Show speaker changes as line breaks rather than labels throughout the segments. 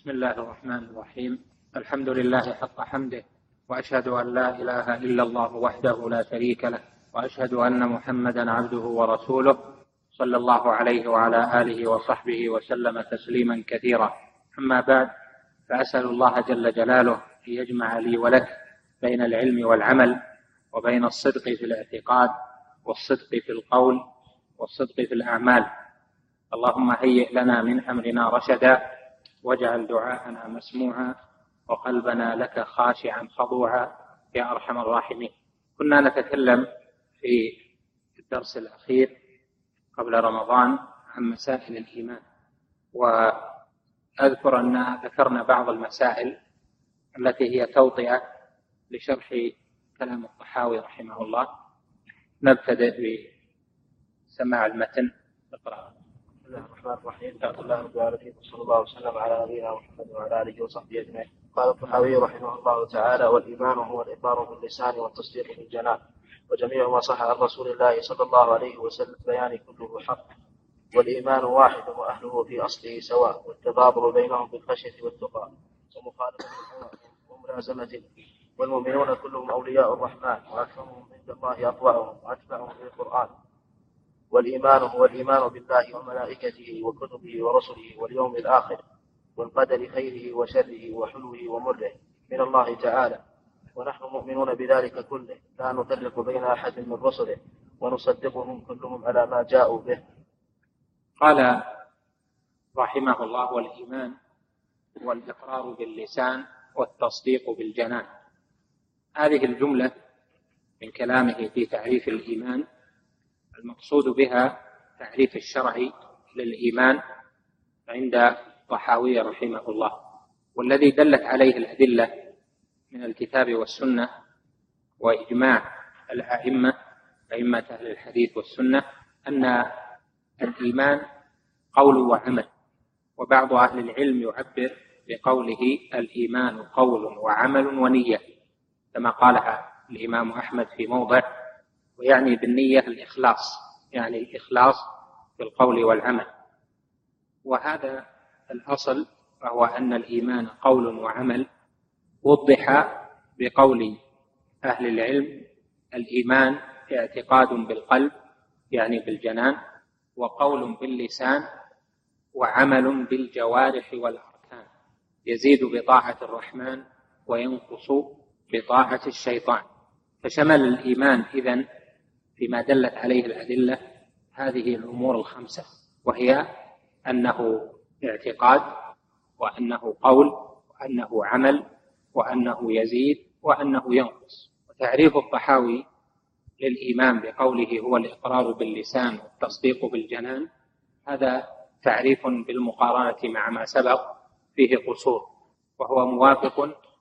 بسم الله الرحمن الرحيم. الحمد لله حق حمده، وأشهد أن لا إله إلا الله وحده لا شريك له، وأشهد أن محمدا عبده ورسوله صلى الله عليه وعلى آله وصحبه وسلم تسليما كثيرا. أما بعد، فأسأل الله جل جلاله أن يجمع لي ولك بين العلم والعمل، وبين الصدق في الاعتقاد والصدق في القول والصدق في الأعمال. اللهم هيئ لنا من أمرنا رشدا، واجعل دعاءنا مسموعا، وقلبنا لك خاشعا خضوعا يا أرحم الراحمين. كنا نتكلم في الدرس الأخير قبل رمضان عن مسائل الإيمان، وأذكر أن ذكرنا بعض المسائل التي هي توطئة لشرح كلام الطحاوي رحمه الله. نبتدئ بسماع المتن. اقرأ.
بسم الله الرحمن الرحيم. الحمد لله رب العالمين، وصلى الله وسلم على نبينا محمد وعلى اله وصحبه اجمعين. قال الطحاوي رحمه الله تعالى: والايمان هو الاقرار باللسان والتصديق بالجنان، وجميع ما صح عن رسول الله صلى الله عليه وسلم بيان كله حق. والايمان واحد واهله في اصله سواء، والتضابر بينهم بالخشيه والتقى ومخالفه الهوى وملازمه. والمؤمنون كلهم اولياء الرحمن، واكثرهم عند الله اطوعهم واتبعهم للقران. والإيمان هو الإيمان بالله وملائكته وكتبه ورسله واليوم الآخر، والقدر خيره وشره وحلوه ومره من الله تعالى. ونحن مؤمنون بذلك كله، لا نفرق بين أحد من رسله، ونصدقهم كلهم على ما جاءوا به.
قال رحمه الله: والإيمان هو الإقرار باللسان والتصديق بالجنان. هذه الجملة من كلامه في تعريف الإيمان المقصود بها تعريف الشرعي للإيمان عند الطحاوي رحمه الله، والذي دلت عليه الأدلة من الكتاب والسنة وإجماع الأئمة أئمة أهل الحديث والسنة أن الإيمان قول وعمل. وبعض أهل العلم يعبر بقوله الإيمان قول وعمل ونية، كما قالها الإمام أحمد في موضع، ويعني بالنية الإخلاص، يعني الإخلاص في القول والعمل. وهذا الأصل، وهو أن الإيمان قول وعمل، وضح بقول أهل العلم: الإيمان اعتقاد بالقلب يعني بالجنان، وقول باللسان، وعمل بالجوارح والأركان، يزيد بطاعة الرحمن وينقص بطاعة الشيطان. فشمل الإيمان إذن فيما دلت عليه الأدلة هذه الأمور الخمسة، وهي أنه اعتقاد، وأنه قول، وأنه عمل، وأنه يزيد، وأنه ينقص. وتعريف الطحاوي للإيمان بقوله هو الإقرار باللسان والتصديق بالجنان، هذا تعريف بالمقارنة مع ما سبق فيه قصور، وهو موافق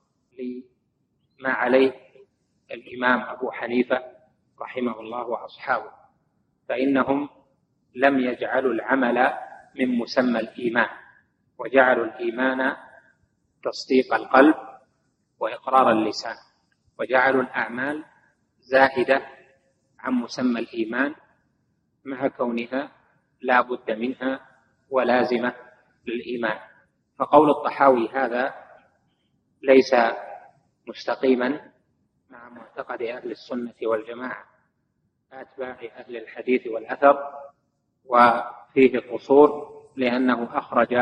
لما عليه الإمام أبو حنيفة رحمه الله وأصحابه، فإنهم لم يجعلوا العمل من مسمى الإيمان، وجعلوا الإيمان تصديق القلب وإقرار اللسان، وجعلوا الأعمال زائدة عن مسمى الإيمان مع كونها لا بد منها ولازمة للإيمان. فقول الطحاوي هذا ليس مستقيما مع معتقد أهل السنة والجماعة أتباع أهل الحديث والأثر، وفيه قصور، لأنه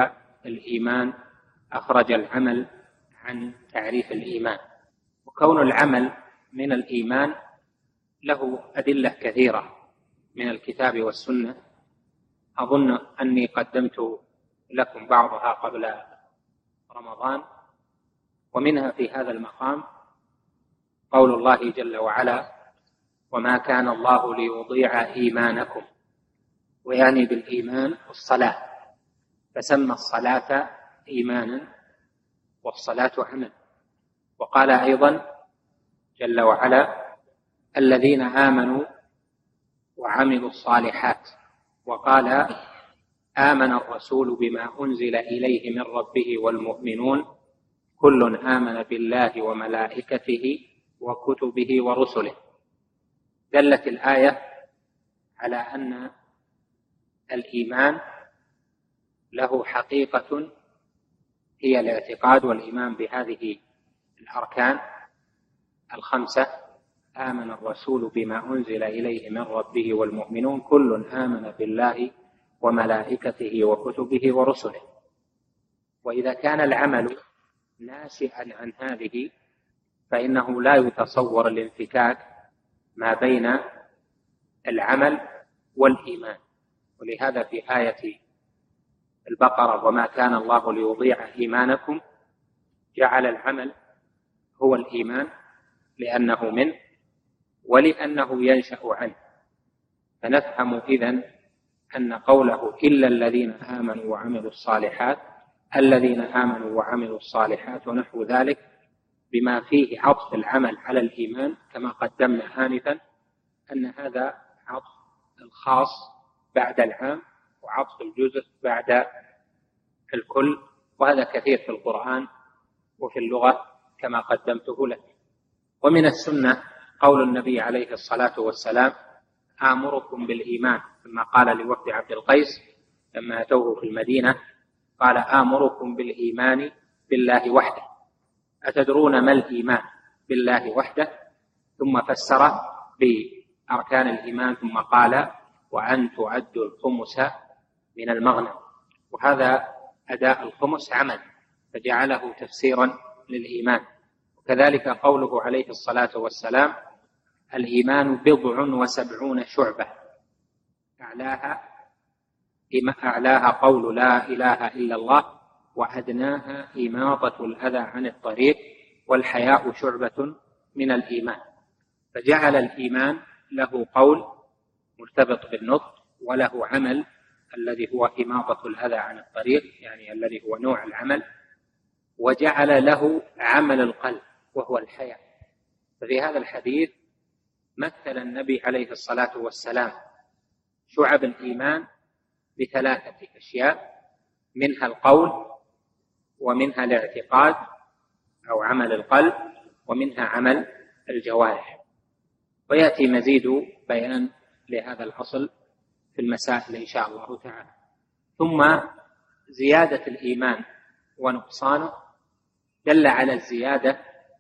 أخرج العمل عن تعريف الإيمان. وكون العمل من الإيمان له أدلة كثيرة من الكتاب والسنة، أظن أني قدمت لكم بعضها قبل رمضان. ومنها في هذا المقام قول الله جل وعلا: وما كان الله ليضيع إيمانكم، ويعني بالإيمان الصلاة، فسمى الصلاة إيمانا والصلاة عمل. وقال أيضا جل وعلا: الذين آمنوا وعملوا الصالحات. وقال: آمن الرسول بما أنزل إليه من ربه والمؤمنون كل آمن بالله وملائكته وكتبه ورسله. دلت الآية على أن الإيمان له حقيقة هي الاعتقاد والإيمان بهذه الأركان الخمسة: آمن الرسول بما أنزل إليه من ربه والمؤمنون كل آمن بالله وملائكته وكتبه ورسله. وإذا كان العمل ناشئا عن هذه فإنه لا يتصور الانفكاك ما بين العمل والإيمان. ولهذا في آية البقرة: وما كان الله ليضيع إيمانكم، جعل العمل هو الإيمان لأنه منه ولأنه ينشأ عنه. فنفهم إذن أن قوله إلا الذين آمنوا وعملوا الصالحات، الذين آمنوا وعملوا الصالحات ونحو ذلك، بما فيه عطف العمل على الإيمان كما قدمنا آنفا، أن هذا عطف الخاص بعد العام وعطف الجزء بعد الكل، وهذا كثير في القرآن وفي اللغة كما قدمته لك. ومن السنة قول النبي عليه الصلاة والسلام: آمركم بالإيمان، ثم قال لوفد عبد القيس لما أتوه في المدينة قال: آمركم بالإيمان بالله وحده، أتدرون ما الإيمان بالله وحده؟ ثم فسر بأركان الإيمان ثم قال: وأن تعدوا الخمس من المغنم. وهذا أداء الخمس عمل، فجعله تفسيرا للإيمان. وكذلك قوله عليه الصلاة والسلام: الإيمان 70 شعبة، أعلاها قول لا إله إلا الله، وأدناها إماطة الأذى عن الطريق، والحياء شعبة من الإيمان. فجعل الإيمان له قول مرتبط بالنطق، وله عمل الذي هو إماطة الأذى عن الطريق، يعني الذي هو نوع العمل، وجعل له عمل القلب وهو الحياء. ففي هذا الحديث مثل النبي عليه الصلاة والسلام شعب الإيمان ب3 أشياء: منها القول، ومنها الاعتقاد أو عمل القلب، ومنها عمل الجوارح. ويأتي مزيد بيان لهذا الأصل في المسائل إن شاء الله تعالى. ثم زيادة الإيمان ونقصانه دل على الزيادة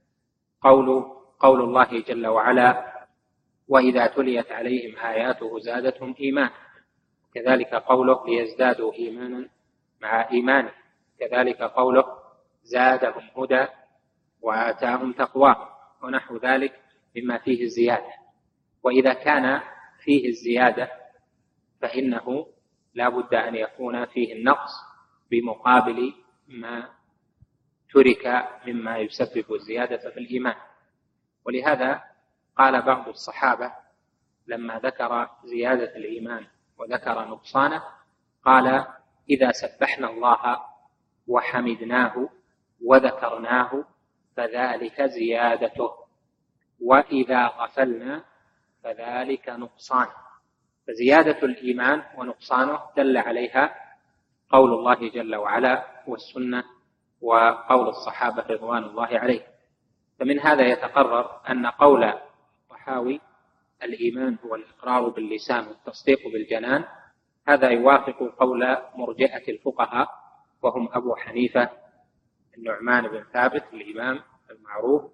قول الله جل وعلا: وإذا تليت عليهم آياته زادتهم إيمانا. كذلك قوله: ليزدادوا إيمانا مع إيمانه. كذلك قوله: زادهم هدى وآتاهم تقواه، ونحو ذلك مما فيه الزيادة. وإذا كان فيه الزيادة فإنه لا بد أن يكون فيه النقص بمقابل ما ترك مما يسبب الزيادة في الإيمان. ولهذا قال بعض الصحابة لما ذكر زيادة الإيمان وذكر نقصانه، قال: إذا سبحنا الله وحمدناه وذكرناه فذلك زيادته، وإذا غفلنا فذلك نقصانه. فزيادة الإيمان ونقصانه دل عليها قول الله جل وعلا والسنة وقول الصحابة رضوان الله عليهم. فمن هذا يتقرر أن قول الطحاوي: الإيمان هو الإقرار باللسان والتصديق بالجنان، هذا يوافق قول مرجئة الفقهاء، وهم أبو حنيفة، النعمان بن ثابت الإمام المعروف،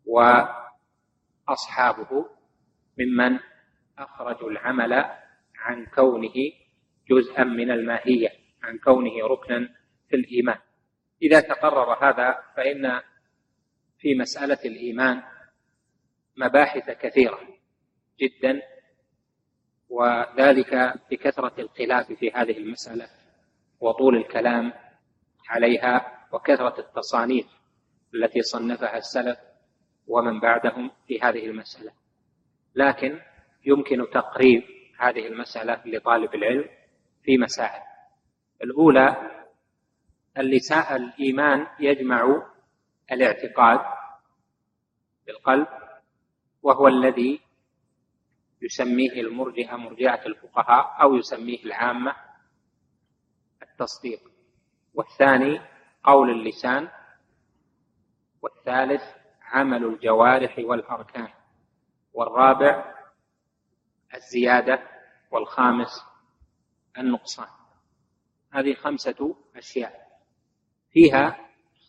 وأصحابه، ممن أخرجوا العمل عن كونه جزءا من الماهية، عن كونه ركنا في الإيمان. إذا تقرر هذا فإن في مسألة الإيمان مباحث كثيرة جدا، وذلك بكثرة الخلاف في هذه المسألة وطول الكلام عليها وكثرة التصانيف التي صنفها السلف ومن بعدهم في هذه المسألة. لكن يمكن تقريب هذه المسألة لطالب العلم في مسائل. الأولى: الإيمان يجمع الاعتقاد بالقلب، وهو الذي يسميه المرجئة مرجئة الفقهاء، أو يسميه العامة التصديق. والثاني قول اللسان. والثالث عمل الجوارح والأركان. والرابع الزيادة. والخامس النقصان. هذه 5 أشياء فيها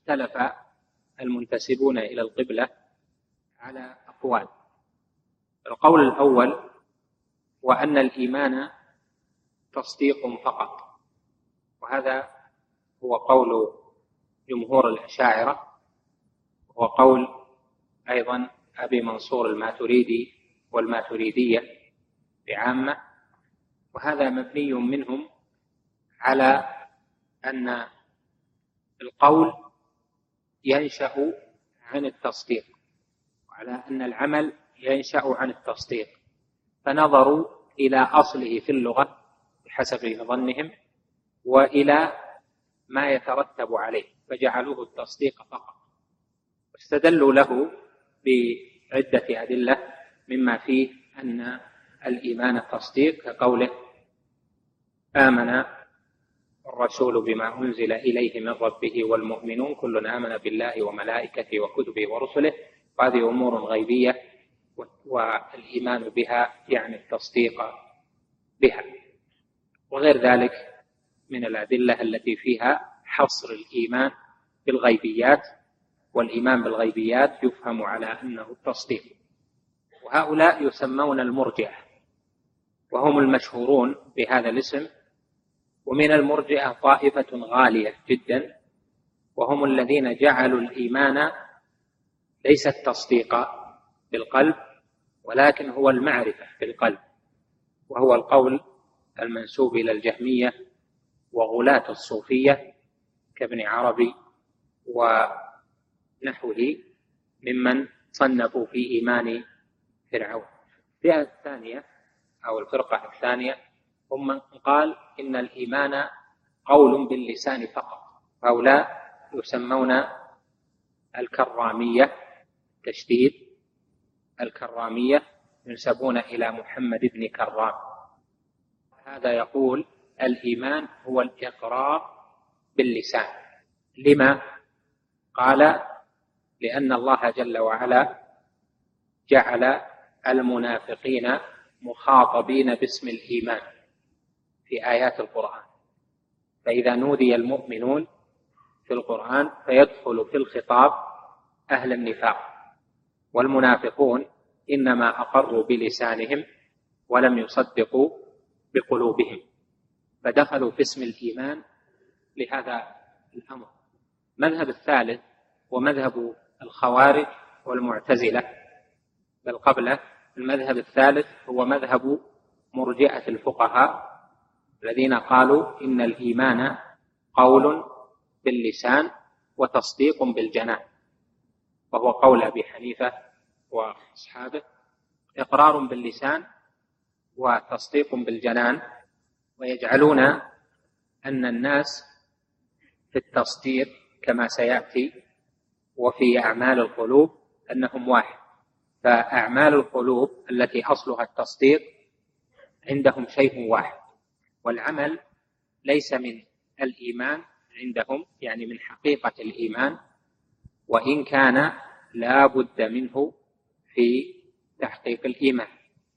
اختلف المنتسبون إلى القبلة على أقوال. القول الأول هو أن الإيمان تصديق فقط، وهذا هو قول جمهور الأشاعرة، وهو قول أيضا أبي منصور الماتريدي والماتريدية بعامة، وهذا مبني منهم على أن القول ينشأ عن التصديق، وعلى أن العمل ينشأ عن التصديق، فنظروا إلى أصله في اللغة بحسب ظنهم وإلى ما يترتب عليه فجعلوه التصديق فقط، واستدلوا له بعدة أدلة مما فيه أن الإيمان التصديق، كقوله آمن الرسول بما أنزل إليه من ربه والمؤمنون كل آمن بالله وملائكته وكتبه ورسله، وهذه أمور غيبية والإيمان بها يعني التصديق بها، وغير ذلك من الأدلة التي فيها حصر الإيمان بالغيبيات، والإيمان بالغيبيات يفهم على أنه التصديق. وهؤلاء يسمون المرجئة، وهم المشهورون بهذا الاسم. ومن المرجئة طائفة غالية جدا، وهم الذين جعلوا الإيمان ليس التصديق بالقلب ولكن هو المعرفة بالقلب، وهو القول المنسوب إلى الجهمية وغلاة الصوفية كابن عربي ونحوه ممن صنفوا في إيمان فرعون. الفئة الثانية أو الفرقة الثانية هم من قال إن الإيمان قول باللسان فقط، هؤلاء يسمون الكرامية، تشديد الكرامية، ينسبون إلى محمد بن كرام. هذا يقول الإيمان هو الإقرار باللسان. لما؟ قال لأن الله جل وعلا جعل المنافقين مخاطبين باسم الإيمان في آيات القرآن، فإذا نودي المؤمنون في القرآن فيدخل في الخطاب أهل النفاق، والمنافقون إنما أقروا بلسانهم ولم يصدقوا بقلوبهم، فدخلوا في اسم الإيمان لهذا الأمر. مذهب الثالث ومذهب الخوارج والمعتزلة، بل قبله المذهب الثالث هو مذهب مرجئة الفقهاء الذين قالوا إن الإيمان قول باللسان وتصديق بالجنان، وهو قول أبي حنيفة وأصحابه، إقرار باللسان وتصديق بالجنان. ويجعلون أن الناس في التصديق كما سيأتي وفي أعمال القلوب أنهم واحد، فأعمال القلوب التي أصلها التصديق عندهم شيء واحد، والعمل ليس من الإيمان عندهم، يعني من حقيقة الإيمان، وإن كان لا بد منه في تحقيق الإيمان،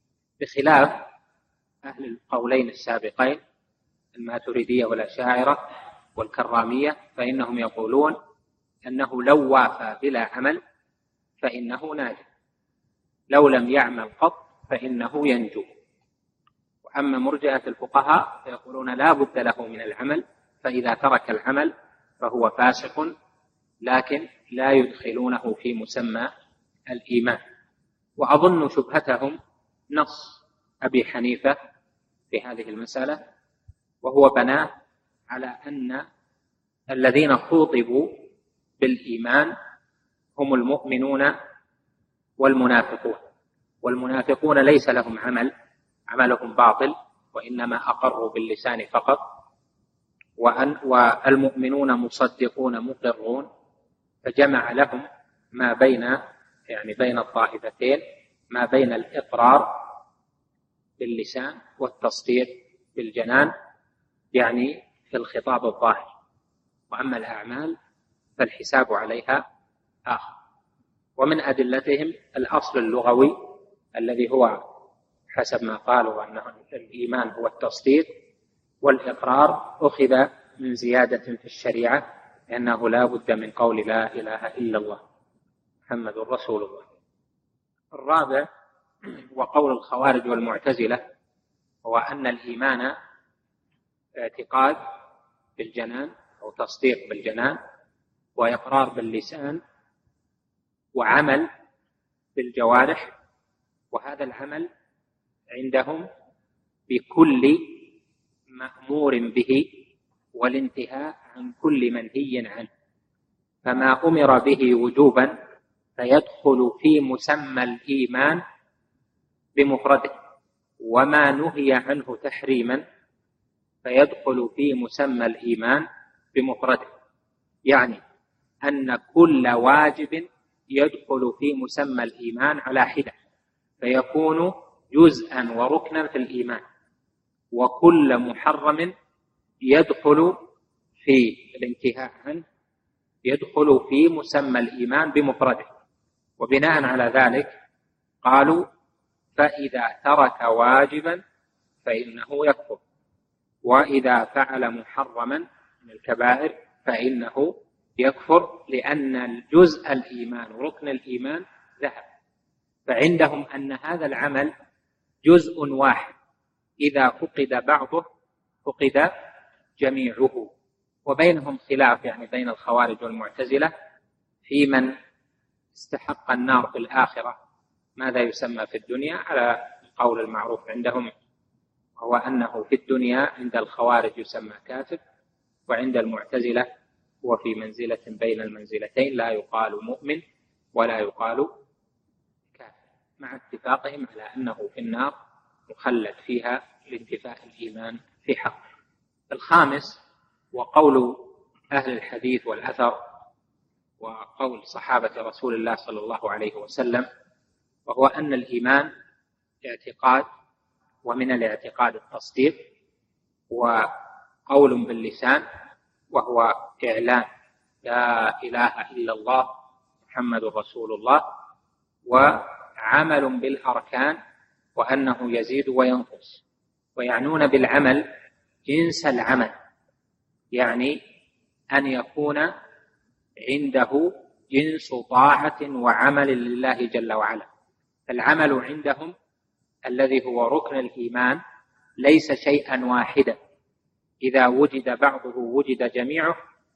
بخلاف أهل القولين السابقين الماتريدية والأشاعرة والكرامية، فإنهم يقولون أنه لو وافى بلا عمل فإنه ناجي، لو لم يعمل قط فإنه ينجو. وأما مرجئة الفقهاء فيقولون لا بد له من العمل، فإذا ترك العمل فهو فاسق، لكن لا يدخلونه في مسمى الإيمان. وأظن شبهتهم نص أبي حنيفة في هذه المسألة، وهو بناء على أن الذين خوطبوا بالإيمان هم المؤمنون والمنافقون، والمنافقون ليس لهم عمل، عملهم باطل، وإنما أقروا باللسان فقط، والمؤمنون مصدقون مقرون، فجمع لهم ما بين يعني بين الطائفتين ما بين الإقرار باللسان والتصديق بالجنان، يعني في الخطاب الظاهر، وأما الأعمال فالحساب عليها آخر. ومن أدلتهم الأصل اللغوي الذي هو حسب ما قالوا أن الإيمان هو التصديق، والإقرار أخذ من زيادة في الشريعة لأنه لا بد من قول لا إله إلا الله محمد رسول الله. الرابع وقول الخوارج والمعتزلة هو أن الإيمان اعتقاد بالجنان أو تصديق بالجنان وإقرار باللسان وعمل بالجوارح، وهذا العمل عندهم بكل مأمور به والانتهاء عن كل منهي عنه، فما أمر به وجوبا فيدخل في مسمى الإيمان بمفرده، وما نهي عنه تحريما فيدخل في مسمى الإيمان بمفرده، يعني أن كل واجب يدخل في مسمى الإيمان على حدة فيكون جزءا وركنا في الإيمان، وكل محرم يدخل في الانتهاء عنه يدخل في مسمى الإيمان بمفرده. وبناء على ذلك قالوا فإذا ترك واجبا فإنه يكفر، وإذا فعل محرما من الكبائر فإنه يكفر، لأن الجزء الإيمان ركن الإيمان ذهب. فعندهم أن هذا العمل جزء واحد، إذا فقد بعضه فقد جميعه. وبينهم خلاف يعني بين الخوارج والمعتزلة في من استحق النار في الآخرة ماذا يسمى في الدنيا، على القول المعروف عندهم هو أنه في الدنيا عند الخوارج يسمى كافر، وعند المعتزلة هو في منزلة بين المنزلتين، لا يقال مؤمن ولا يقال كافر، مع اتفاقهم على أنه في النار مخلد فيها لانتفاء الإيمان في حق. الخامس وقول أهل الحديث والأثر وقول صحابة رسول الله صلى الله عليه وسلم، وهو أن الإيمان اعتقاد، ومن الاعتقاد التصديق، وقول باللسان وهو إعلان لا إله إلا الله محمد رسول الله، وعمل بالأركان وأنه يزيد وينقص. ويعنون بالعمل جنس العمل، يعني أن يكون عنده جنس طاعة وعمل لله جل وعلا. العمل عندهم الذي هو ركن الإيمان ليس شيئا واحدا، إذا وجد بعضه وجد جميعه،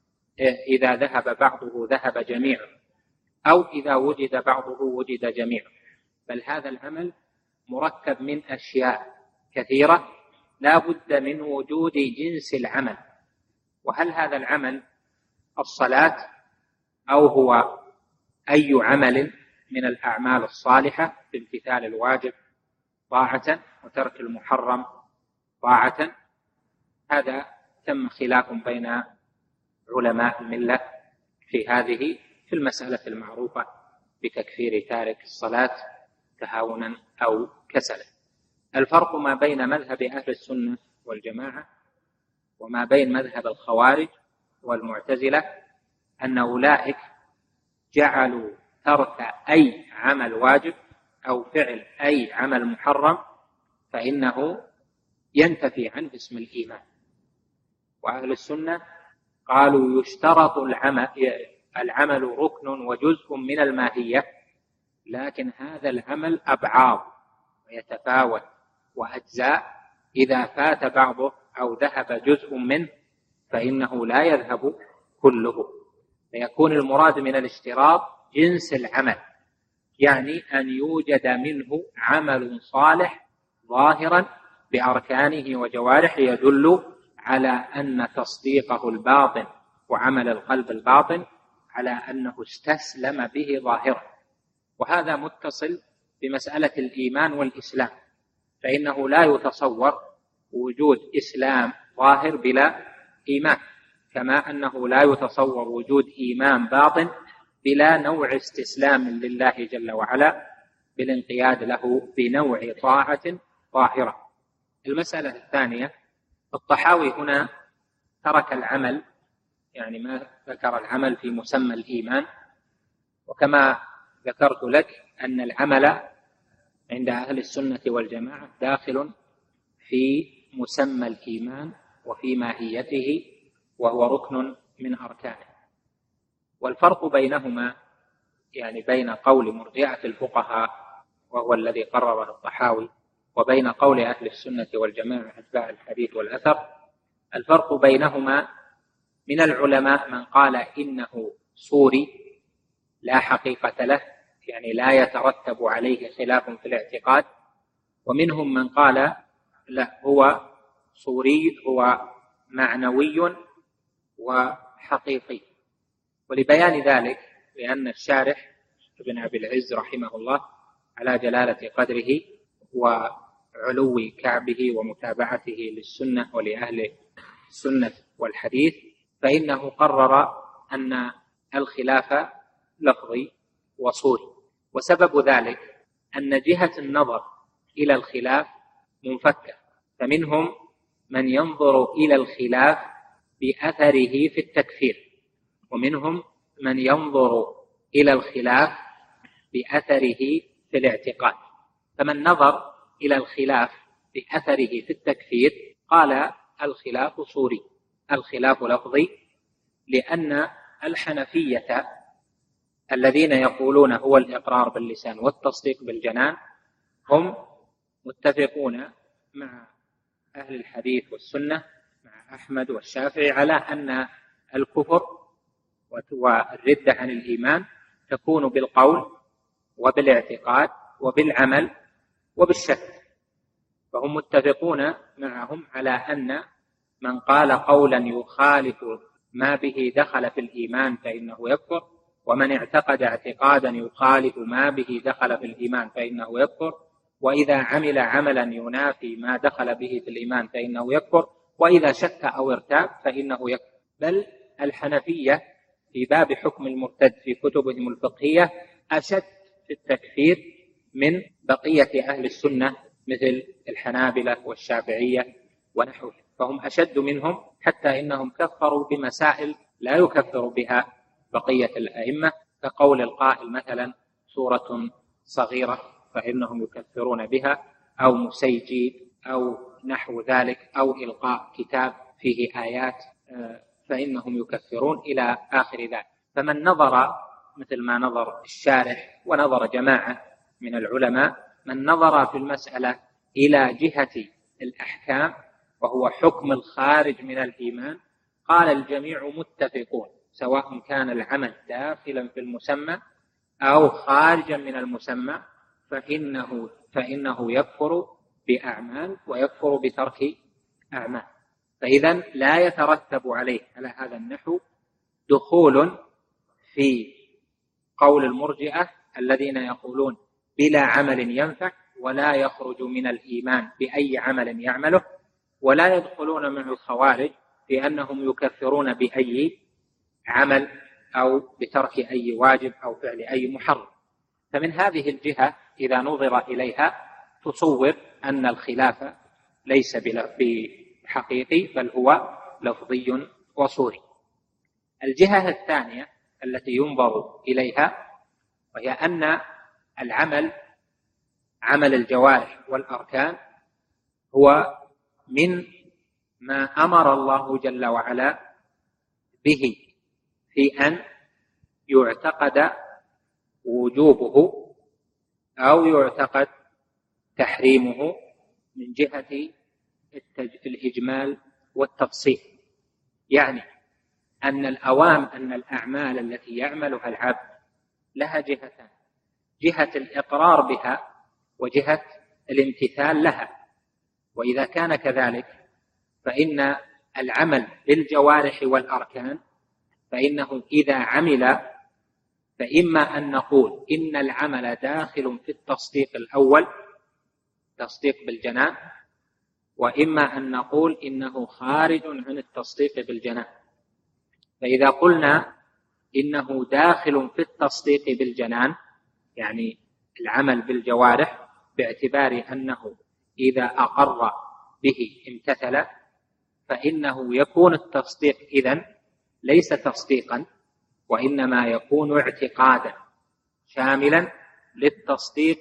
إذا ذهب بعضه ذهب جميعه، أو إذا وجد بعضه وجد جميعه، بل هذا العمل مركب من أشياء كثيرة لا بد من وجود جنس العمل. وهل هذا العمل الصلاة أو هو أي عمل من الأعمال الصالحة بامتثال الواجب طاعة وترك المحرم طاعة، هذا تم خلاف بين علماء الملة في هذه في المسألة المعروفة بتكفير تارك الصلاة تهاونا أو كسلا. الفرق ما بين مذهب أهل السنة والجماعة وما بين مذهب الخوارج والمعتزلة أن أولئك جعلوا ترك أي عمل واجب أو فعل أي عمل محرم فإنه ينتفي عنه اسم الإيمان، وأهل السنة قالوا يشترط العمل ركن وجزء من الماهية، لكن هذا العمل أبعاض ويتفاوت وأجزاء، إذا فات بعضه أو ذهب جزء منه فإنه لا يذهب كله، فيكون المراد من الاشتراط جنس العمل، يعني أن يوجد منه عمل صالح ظاهرا بأركانه وجوارحه يدل على أن تصديقه الباطن وعمل القلب الباطن على أنه استسلم به ظاهرا. وهذا متصل بمسألة الإيمان والإسلام، فإنه لا يتصور وجود إسلام ظاهر بلا إيمان، كما أنه لا يتصور وجود إيمان باطن بلا نوع استسلام لله جل وعلا بالانقياد له بنوع طاعة ظاهرة. المسألة الثانية، الطحاوي هنا ترك العمل، يعني ما ذكر العمل في مسمى الإيمان، وكما ذكرت لك أن العمل عند أهل السنة والجماعة داخل في مسمى الإيمان وفي ماهيته، وهو ركن من أركانه. والفرق بينهما يعني بين قول مرجئة الفقهاء وهو الذي قرره الطحاوي وبين قول أهل السنة والجماعة أتباع الحديث والأثر، الفرق بينهما من العلماء من قال إنه صوري لا حقيقة له، يعني لا يترتب عليه خلاف في الاعتقاد، ومنهم من قال لا، هو صوري، هو معنوي وحقيقي. ولبيان ذلك، لأن الشارح ابن أبي العز رحمه الله على جلالة قدره وعلو كعبه ومتابعته للسنة ولأهل السنة والحديث، فإنه قرر أن الخلاف لفظي وصوري. وسبب ذلك أن جهة النظر إلى الخلاف منفكة، فمنهم من ينظر إلى الخلاف بأثره في التكفير، ومنهم من ينظر إلى الخلاف بأثره في الاعتقاد. فمن نظر إلى الخلاف بأثره في التكفير قال الخلاف صوري، الخلاف لفظي، لأن الحنفية الذين يقولون هو الإقرار باللسان والتصديق بالجنان هم متفقون مع أهل الحديث والسنة مع أحمد والشافعي على أن الكفر والردة عن الإيمان تكون بالقول وبالاعتقاد وبالعمل وبالشك، فهم متفقون معهم على أن من قال قولا يخالف ما به دخل في الإيمان فإنه يكفر، ومن اعتقد اعتقادا يخالف ما به دخل في الإيمان فإنه يكفر، وإذا عمل عملا ينافي ما دخل به في الإيمان فإنه يكفر، وإذا شك أو ارتاب فإنه يكفر. بل الحنفية في باب حكم المرتد في كتبهم الفقهية أشد في التكفير من بقية أهل السنة مثل الحنابلة والشافعية ونحوهم، فهم أشد منهم، حتى إنهم كفروا بمسائل لا يكفر بها بقية الأئمة، كقول القائل مثلا سورة صغيرة فإنهم يكفرون بها، أو مسيجي أو نحو ذلك، أو إلقاء كتاب فيه آيات فإنهم يكفرون إلى آخر ذلك. فمن نظر مثل ما نظر الشارح ونظر جماعة من العلماء، من نظر في المسألة إلى جهة الأحكام وهو حكم الخارج من الإيمان، قال الجميع متفقون سواء كان العمل داخلا في المسمى أو خارجا من المسمى فإنه يكفر بأعمال ويكفر بترك أعمال. فإذا لا يترتب عليه على هذا النحو دخول في قول المرجئة الذين يقولون بلا عمل ينفع ولا يخرج من الإيمان بأي عمل يعمله، ولا يدخلون مع الخوارج بأنهم يكفرون بأي عمل أو بترك أي واجب أو فعل أي محرم. فمن هذه الجهة إذا نظر إليها تصور أن الخلاف ليس بحقيقي بل هو لفظي وصوري. الجهة الثانية التي ينظر إليها وهي أن العمل عمل الجوارح والأركان هو من ما أمر الله جل وعلا به في أن يعتقد وجوبه أو يعتقد تحريمه من جهة الإجمال والتفصيل. يعني أن الأعمال التي يعملها العبد لها جهتان: جهة الإقرار بها وجهة الامتثال لها. وإذا كان كذلك فإن العمل بالجوارح والأركان فإنه إذا عمل فإما أن نقول إن العمل داخل في التصديق الأول، تصديق بالجنان، وإما أن نقول إنه خارج عن التصديق بالجنان. فإذا قلنا إنه داخل في التصديق بالجنان يعني العمل بالجوارح باعتبار أنه إذا أقر به امتثل، فإنه يكون التصديق إذن ليس تصديقا وإنما يكون اعتقادا شاملا للتصديق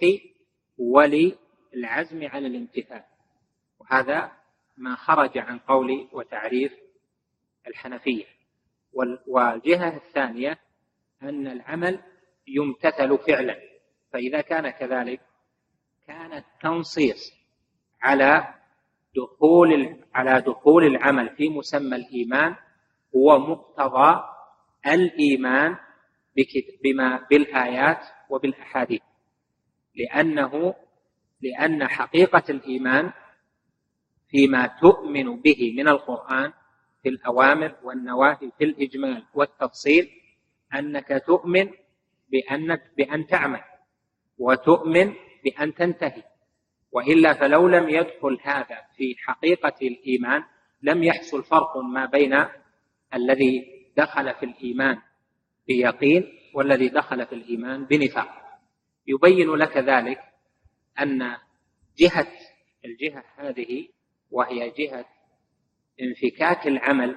وللعزم على الامتثال. وهذا ما خرج عن قول وتعريف الحنفية. والجهة الثانية أن العمل يمتثل فعلا. فإذا كان كذلك كان التنصيص على دخول العمل في مسمى الإيمان هو مقتضى الإيمان بالآيات وبالأحاديث، لأن حقيقة الإيمان فيما تؤمن به من القرآن في الأوامر والنواهي في الإجمال والتفصيل أنك تؤمن بأن تعمل وتؤمن بأن تنتهي، وإلا فلو لم يدخل هذا في حقيقة الإيمان لم يحصل فرق ما بين الذي دخل في الإيمان بيقين والذي دخل في الإيمان بنفاق. يبين لك ذلك أن الجهة هذه وهي جهة انفكاك العمل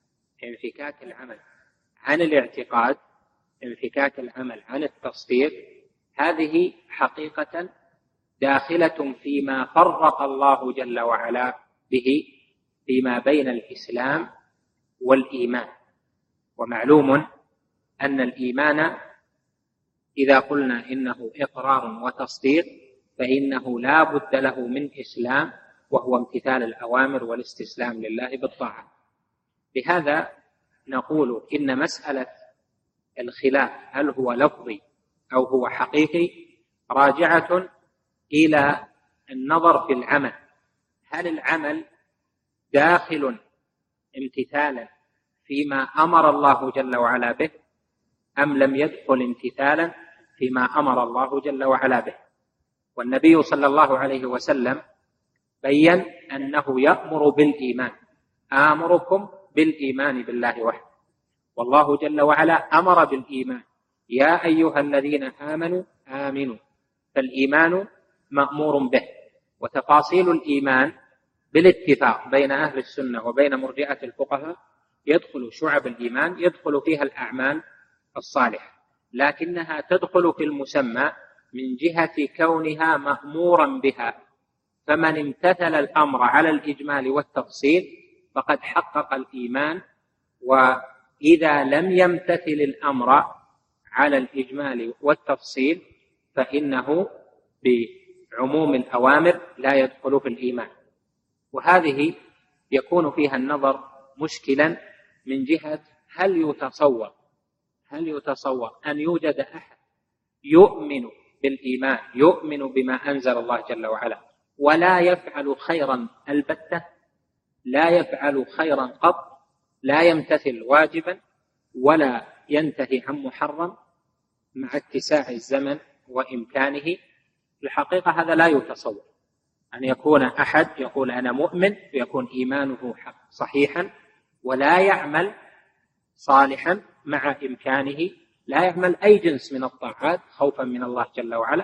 عن الاعتقاد، انفكاك العمل عن التصديق، هذه حقيقة داخلة فيما فرق الله جل وعلا به فيما بين الإسلام والإيمان. ومعلوم أن الإيمان إذا قلنا إنه إقرار وتصديق فإنه لا بد له من إسلام، وهو امتثال الأوامر والاستسلام لله بالطاعة. لهذا نقول إن مسألة الخلاف هل هو لفظي أو هو حقيقي راجعة إلى النظر في العمل، هل العمل داخل امتثالا فيما أمر الله جل وعلا به أم لم يدخل امتثالا فيما أمر الله جل وعلا به. والنبي صلى الله عليه وسلم بين أنه يأمر بالإيمان، آمركم بالإيمان بالله وحده، والله جل وعلا أمر بالإيمان يا أيها الذين آمنوا آمنوا، فالإيمان مأمور به. وتفاصيل الإيمان بالاتفاق بين أهل السنة وبين مرجئة الفقهاء يدخل شعب الإيمان، يدخل فيها الأعمال الصالحة، لكنها تدخل في المسمى من جهة كونها مأمورا بها، فمن امتثل الأمر على الإجمال والتفصيل فقد حقق الإيمان، وإذا لم يمتثل الأمر على الإجمال والتفصيل فإنه بعموم الأوامر لا يدخل في الإيمان. وهذه يكون فيها النظر مشكلا من جهة هل يتصور أن يوجد أحد يؤمن بالإيمان، يؤمن بما أنزل الله جل وعلا ولا يفعل خيرا البتة، لا يفعل خيرا قط، لا يمتثل واجبا ولا ينتهي عن محرم مع اتساع الزمن وإمكانه؟ الحقيقة هذا لا يتصور أن يكون أحد يقول أنا مؤمن ويكون إيمانه صحيحا ولا يعمل صالحا مع إمكانه، لا يعمل أي جنس من الطاعات خوفا من الله جل وعلا،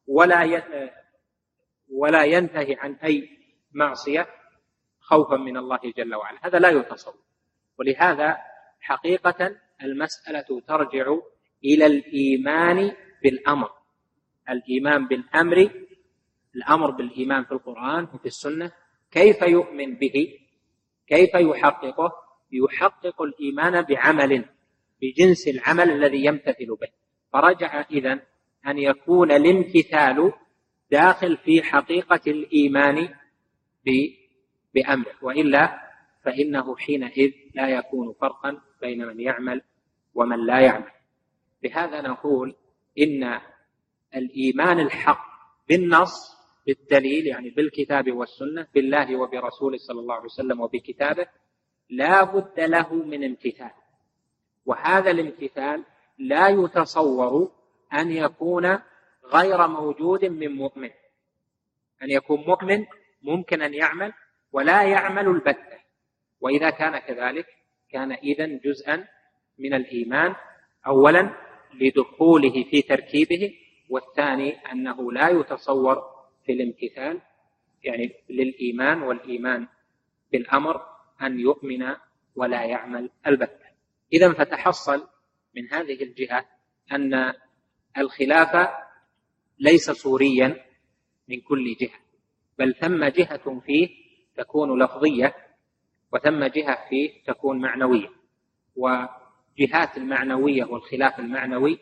ولا ينتهي عن أي معصية خوفا من الله جل وعلا. هذا لا يتصور. ولهذا حقيقة المسألة ترجع إلى الإيمان بالأمر، الإيمان بالأمر، الأمر بالإيمان في القرآن وفي السنة، كيف يؤمن به، كيف يحققه؟ يحقق الإيمان بعمل، بجنس العمل الذي يمتثل به. فرجع إذن أن يكون الامتثال داخل في حقيقة الإيمان بأمره، وإلا فإنه حينئذ لا يكون فرقا بين من يعمل ومن لا يعمل. بهذا نقول إن الإيمان الحق بالنص، بالدليل، يعني بالكتاب والسنة، بالله وبرسوله صلى الله عليه وسلم وبكتابه، لا بد له من امتثال. وهذا الامتثال لا يتصور أن يكون غير موجود من مؤمن، أن يكون مؤمن ممكن أن يعمل ولا يعمل البتة، وإذا كان كذلك كان إذن جزءا من الإيمان، أولا لدخوله في تركيبه، والثاني أنه لا يتصور في الامتثال يعني للإيمان والإيمان بالأمر أن يؤمن ولا يعمل البتة. إذن فتحصل من هذه الجهة أن الخلاف ليس صوريا من كل جهة، بل ثم جهة فيه تكون لفظية وثم جهة فيه تكون معنوية. الجهات المعنوية والخلاف المعنوي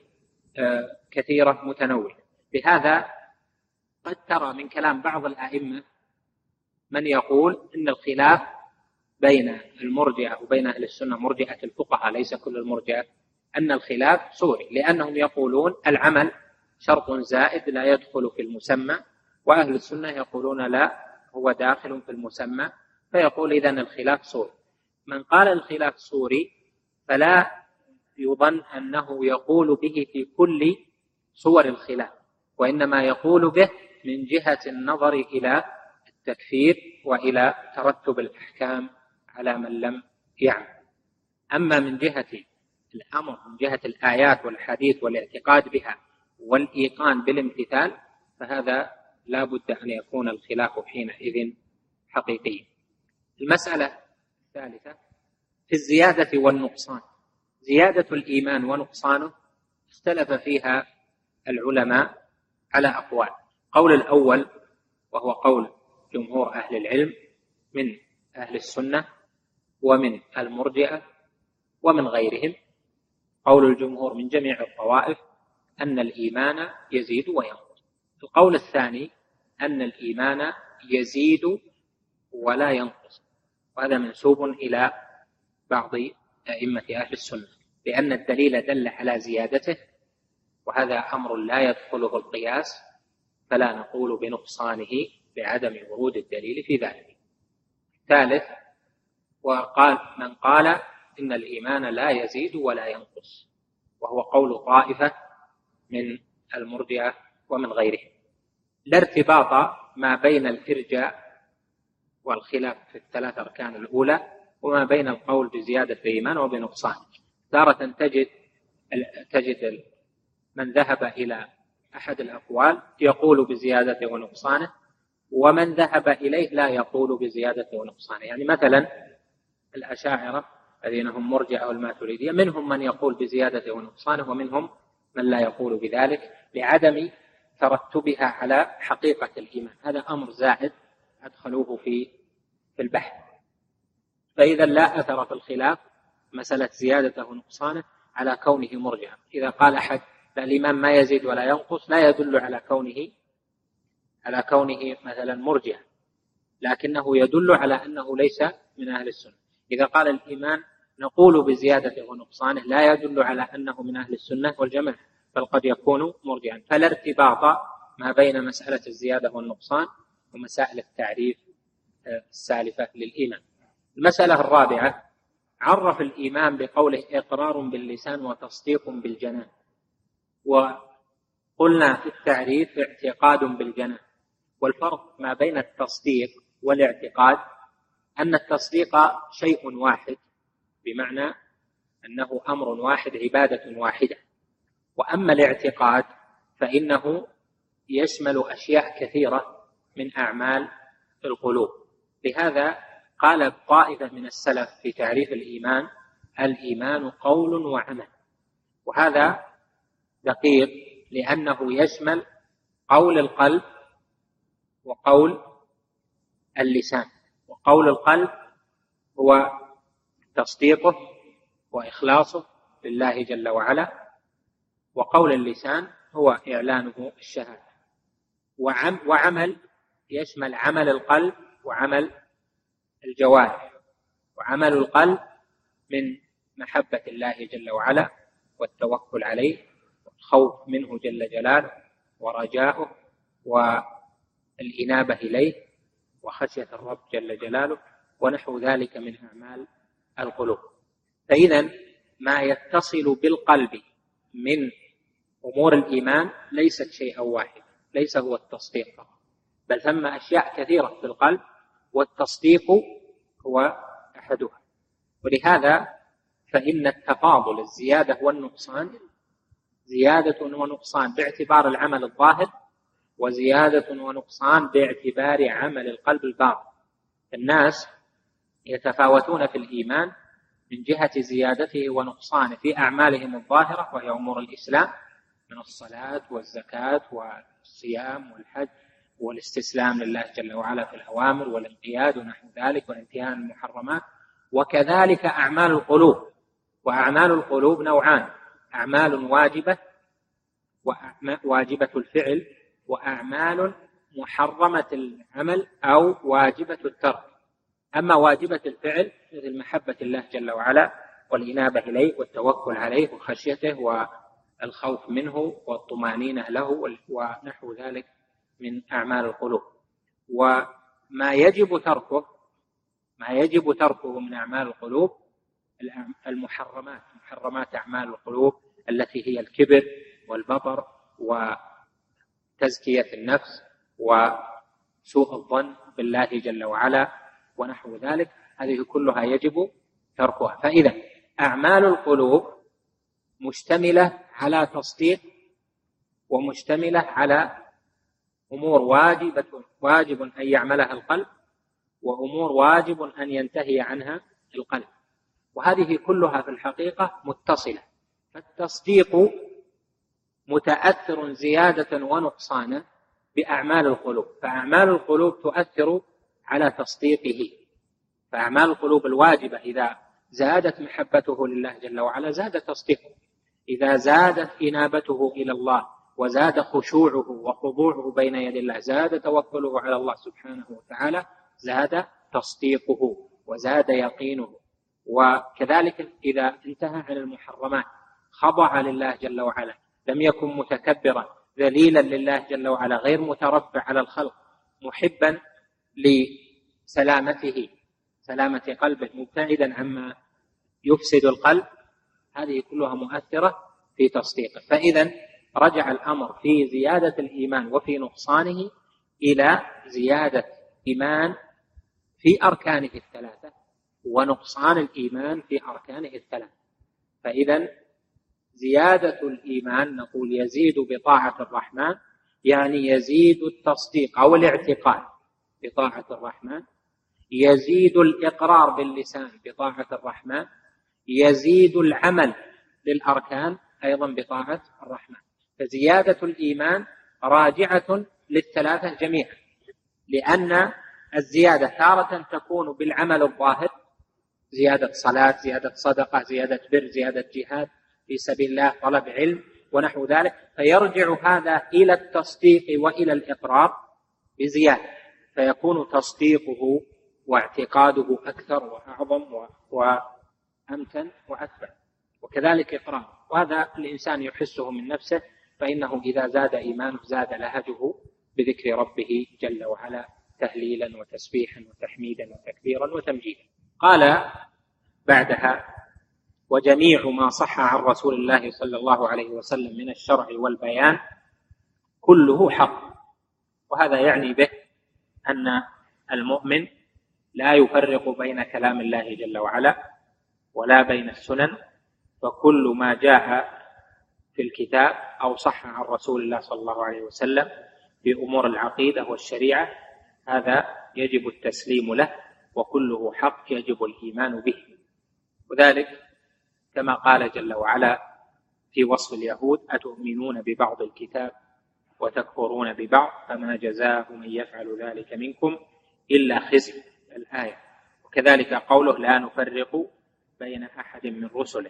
كثيرة متنوعة. لهذا قد ترى من كلام بعض الأئمة من يقول إن الخلاف بين المرجئة وبين أهل السنة، مرجئة الفقهاء ليس كل المرجئة، أن الخلاف صوري، لأنهم يقولون العمل شرط زائد لا يدخل في المسمى، وأهل السنة يقولون لا، هو داخل في المسمى، فيقول إذن الخلاف صوري. من قال الخلاف صوري فلا يظن أنه يقول به في كل صور الخلاف، وإنما يقول به من جهة النظر إلى التكفير وإلى ترتب الأحكام على من لم يعمل. أما من جهة الأمر، من جهة الآيات والحديث والاعتقاد بها والإيقان بالامتثال، فهذا لا بد أن يكون الخلاف حينئذ حقيقي. المسألة الثالثة في الزيادة والنقصان. زيادة الإيمان ونقصانه اختلف فيها العلماء على أقوال. قول الأول وهو قول جمهور أهل العلم من أهل السنة ومن المرجئة ومن غيرهم، قول الجمهور من جميع الطوائف أن الإيمان يزيد وينقص. القول الثاني أن الإيمان يزيد ولا ينقص، وهذا منسوب إلى بعض أئمة أهل السنة، لأن الدليل دل على زيادته، وهذا أمر لا يدخله القياس، فلا نقول بنقصانه لعدم ورود الدليل في ذلك. ثالث، وقال من قال إن الإيمان لا يزيد ولا ينقص، وهو قول طائفة من المرجئة ومن غيرهم. لا ارتباط ما بين الإرجاء والخلاف في الثلاث أركان الأولى وما بين القول بزيادة الإيمان وبنقصانه. تارة تجد من ذهب إلى أحد الأقوال يقول بزيادته ونقصانه، ومن ذهب إليه لا يقول بزيادته ونقصانه. يعني مثلا الأشاعرة الذين هم مرجئة والماتريدية، منهم من يقول بزيادته ونقصانه ومنهم من لا يقول بذلك لعدم ترتبها على حقيقة الإيمان. هذا أمر زائد أدخلوه في البحث. فإذا لا أثر في الخلاف مسألة زيادته ونقصانه على كونه مرجئة. إذا قال أحد الإيمان ما يزيد ولا ينقص لا يدل على كونه مثلا مرجئة، لكنه يدل على أنه ليس من أهل السنة. إذا قال الإيمان نقول بزيادته ونقصانه لا يدل على أنه من أهل السنة والجماعة، بل قد يكون مرجئا. فلا ارتباط ما بين مسألة الزيادة والنقصان ومسائل التعريف السالفة للإيمان. المسألة الرابعة، عرف الإيمان بقوله إقرار باللسان وتصديق بالجنان، وقلنا في التعريف اعتقاد بالجنان. والفرق ما بين التصديق والاعتقاد أن التصديق شيء واحد، بمعنى أنه أمر واحد، عبادة واحدة. وأما الاعتقاد فإنه يشمل أشياء كثيرة من أعمال القلوب. لهذا قال طائفة من السلف في تعريف الإيمان: الإيمان قول وعمل. وهذا دقيق لأنه يشمل قول القلب وقول اللسان. وقول القلب هو تصديقه وإخلاصه لله جل وعلا، وقول اللسان هو إعلانه الشهادة. وعمل يشمل عمل القلب وعمل الجوارح. وعمل القلب من محبة الله جل وعلا والتوكل عليه والخوف منه جل جلاله ورجاؤه والإنابة إليه وخشية الرب جل جلاله ونحو ذلك من أعمال القلوب. فإذا ما يتصل بالقلب من أمور الإيمان ليست شيئا واحد، ليس هو التصديق فقط، بل ثم أشياء كثيرة في القلب، والتصديق هو أحدها. ولهذا فإن التفاضل الزيادة والنقصان زيادة ونقصان باعتبار العمل الظاهر، وزيادة ونقصان باعتبار عمل القلب الباطن. الناس يتفاوتون في الإيمان من جهة زيادته ونقصانه في أعمالهم الظاهرة، وهي أمور الإسلام من الصلاة والزكاة والصيام والحج والاستسلام لله جل وعلا في الأوامر والانقياد ونحو ذلك والانتهاء عن المحرمات. وكذلك أعمال القلوب وأعمال القلوب نوعان: أعمال واجبة الفعل، وأعمال محرمة العمل أو واجبة الترك. أما واجبة الفعل مثل محبة الله جل وعلا والإنابة إليه والتوكل عليه وخشيته والخوف منه والطمأنينة له ونحو ذلك من أعمال القلوب. وما يجب تركه من أعمال القلوب محرمات أعمال القلوب التي هي الكبر والبطر وتزكية النفس وسوء الظن بالله جل وعلا ونحو ذلك، هذه كلها يجب تركها. فإذا أعمال القلوب مشتملة على تصديق ومشتملة على أمور واجب أن يعملها القلب وأمور واجب أن ينتهي عنها القلب، وهذه كلها في الحقيقة متصلة. فالتصديق متأثر زيادة ونقصانا بأعمال القلوب، فأعمال القلوب تؤثر على تصديقه. فأعمال القلوب الواجبة إذا زادت محبته لله جل وعلا زاد تصديقه، إذا زادت إنابته إلى الله وزاد خشوعه وخضوعه بين يدي الله، زاد توكله على الله سبحانه وتعالى، زاد تصديقه وزاد يقينه. وكذلك إذا انتهى عن المحرمات خضع لله جل وعلا، لم يكن متكبرا ذليلا لله جل وعلا، غير مترفع على الخلق، محبا سلامة قلبه، مبتعدا عما يفسد القلب، هذه كلها مؤثرة في تصديقه. فإذا رجع الأمر في زيادة الإيمان وفي نقصانه إلى زيادة إيمان في أركانه الثلاثة ونقصان الإيمان في أركانه الثلاثة. فإذا زيادة الإيمان نقول يزيد بطاعة الرحمن، يعني يزيد التصديق أو الاعتقاد بطاعة الرحمن، يزيد الإقرار باللسان بطاعة الرحمن، يزيد العمل للأركان أيضا بطاعة الرحمن. فزيادة الإيمان راجعة للثلاثة جميعا، لأن الزيادة تارة تكون بالعمل الظاهر، زيادة صلاة، زيادة صدقة، زيادة بر، زيادة جهاد في سبيل الله، طلب علم ونحو ذلك، فيرجع هذا إلى التصديق وإلى الإقرار بزيادة، فيكون تصديقه واعتقاده أكثر وأعظم وأمتن وأثبت، وكذلك إقرار. وهذا الإنسان يحسه من نفسه، فإنه إذا زاد إيمانه زاد لهجه بذكر ربه جل وعلا تهليلا وتسبيحا وتحميدا وتكبيرا وتمجيدا. قال بعدها: وجميع ما صح عن رسول الله صلى الله عليه وسلم من الشرع والبيان كله حق. وهذا يعني به أن المؤمن لا يفرق بين كلام الله جل وعلا ولا بين السنن، فكل ما جاء في الكتاب أو صح عن رسول الله صلى الله عليه وسلم في أمور العقيدة والشريعة هذا يجب التسليم له، وكله حق يجب الإيمان به. وذلك كما قال جل وعلا في وصف اليهود: أتؤمنون ببعض الكتاب وتكفرون ببعض فما جزاء من يفعل ذلك منكم إلا خزي، الآية. وكذلك قوله: لا نفرق بين أحد من رسله.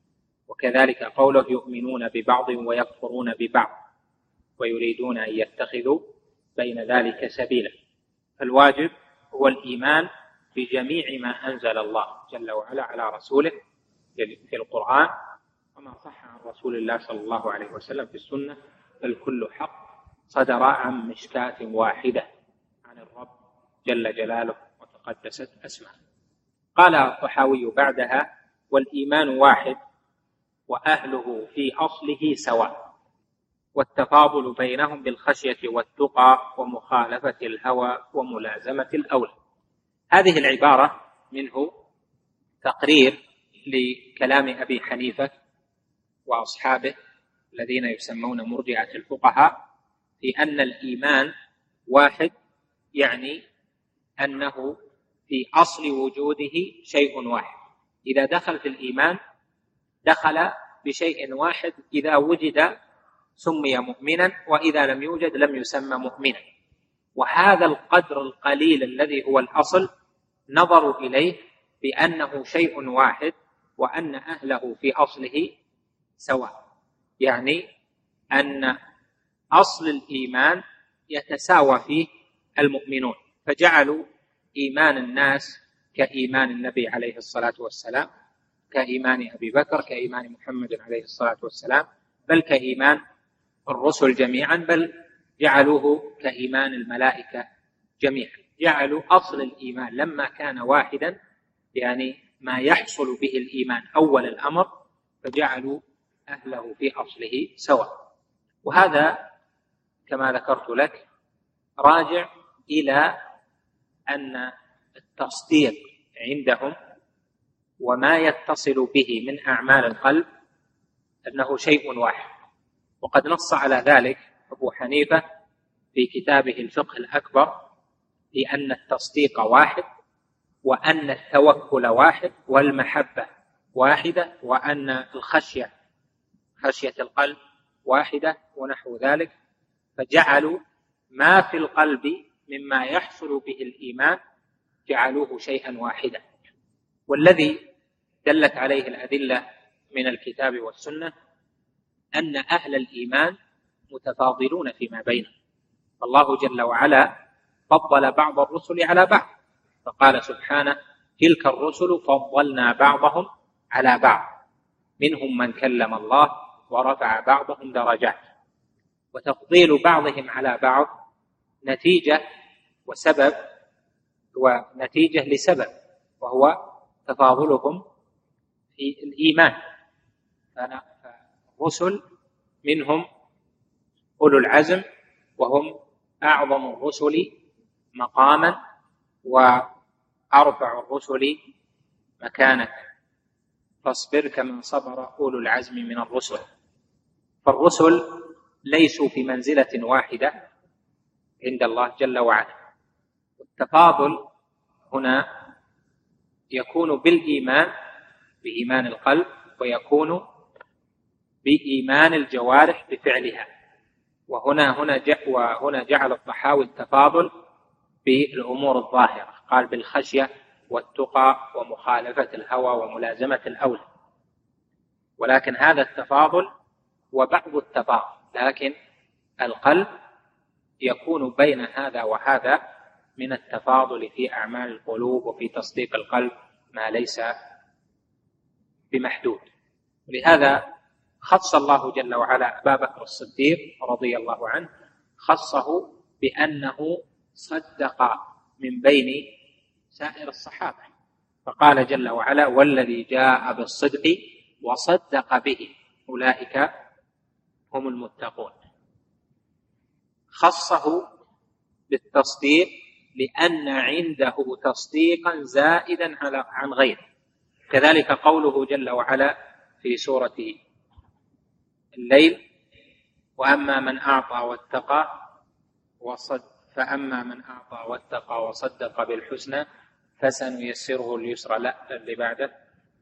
وكذلك قوله: يؤمنون ببعض ويكفرون ببعض ويريدون أن يتخذوا بين ذلك سبيلا. فالواجب هو الإيمان بجميع ما أنزل الله جل وعلا على رسوله في القرآن، وما صح عن رسول الله صلى الله عليه وسلم في السنة، فالكل حق صدر عن مشكاة واحدة عن الرب جل جلاله وتقدست أسماءه. قال الطحاوي بعدها: والإيمان واحد وأهله في أصله سواء، والتفاضل بينهم بالخشية والتقى ومخالفة الهوى وملازمة الأولى. هذه العبارة منه تقرير لكلام أبي حنيفة وأصحابه الذين يسمون مرجئة الفقهاء في أن الإيمان واحد، يعني أنه في أصل وجوده شيء واحد. إذا دخل في الإيمان دخل بشيء واحد، إذا وجد سمي مؤمنا، وإذا لم يوجد لم يسمى مؤمنا. وهذا القدر القليل الذي هو الأصل نظروا إليه بأنه شيء واحد وأن أهله في أصله سواء، يعني أن أصل الإيمان يتساوى فيه المؤمنون، فجعلوا إيمان الناس كإيمان النبي عليه الصلاة والسلام، كإيمان أبي بكر، كإيمان محمد عليه الصلاة والسلام، بل كإيمان الرسل جميعا، بل جعلوه كإيمان الملائكة جميعا. جعلوا أصل الإيمان لما كان واحدا، يعني ما يحصل به الإيمان أول الأمر، فجعلوا أهله في أصله سواء. وهذا كما ذكرت لك راجع إلى أن التصديق عندهم وما يتصل به من أعمال القلب أنه شيء واحد. وقد نص على ذلك أبو حنيفة في كتابه الفقه الأكبر، لأن التصديق واحد، وأن التوكل واحد، والمحبة واحدة، وأن الخشية، خشية القلب واحدة، ونحو ذلك. فجعلوا ما في القلب مما يحصل به الإيمان جعلوه شيئا واحدا. والذي دلت عليه الأدلة من الكتاب والسنة أن أهل الإيمان متفاضلون فيما بينهم، فالله جل وعلا فضل بعض الرسل على بعض، فقال سبحانه: تلك الرسل فضلنا بعضهم على بعض، منهم من كلم الله ورفع بعضهم درجات. وتفضيل بعضهم على بعض نتيجة وسبب، ونتيجة لسبب، وهو تفاضلهم في الإيمان. فالرسل منهم أولو العزم، وهم أعظم الرسل مقاما وأرفع الرسل مكانة، فاصبر كما صبر أولو العزم من الرسل. فالرسل ليسوا في منزلة واحدة عند الله جل وعلا. التفاضل هنا يكون بالإيمان، بإيمان القلب، ويكون بإيمان الجوارح بفعلها. وهنا جعل الطحاوي التفاضل بالأمور الظاهرة، قال: بالخشية والتقى ومخالفة الهوى وملازمة الأولى. ولكن هذا التفاضل وبعض التفاضل، لكن القلب يكون بين هذا وهذا من التفاضل في أعمال القلوب وفي تصديق القلب ما ليس بمحدود. ولهذا خص الله جل وعلا أبا بكر الصديق رضي الله عنه، خصه بأنه صدق من بين سائر الصحابة، فقال جل وعلا: والذي جاء بالصدق وصدق به أولئك هم المتقون. خصه بالتصديق لأن عنده تصديقا زائدا عن غيره. كذلك قوله جل وعلا في سورة الليل: وأما من أعطى واتقى فأما من أعطى واتقى وصدق بالحسنى فسنيسره اليسرى. لا، اللي بعده: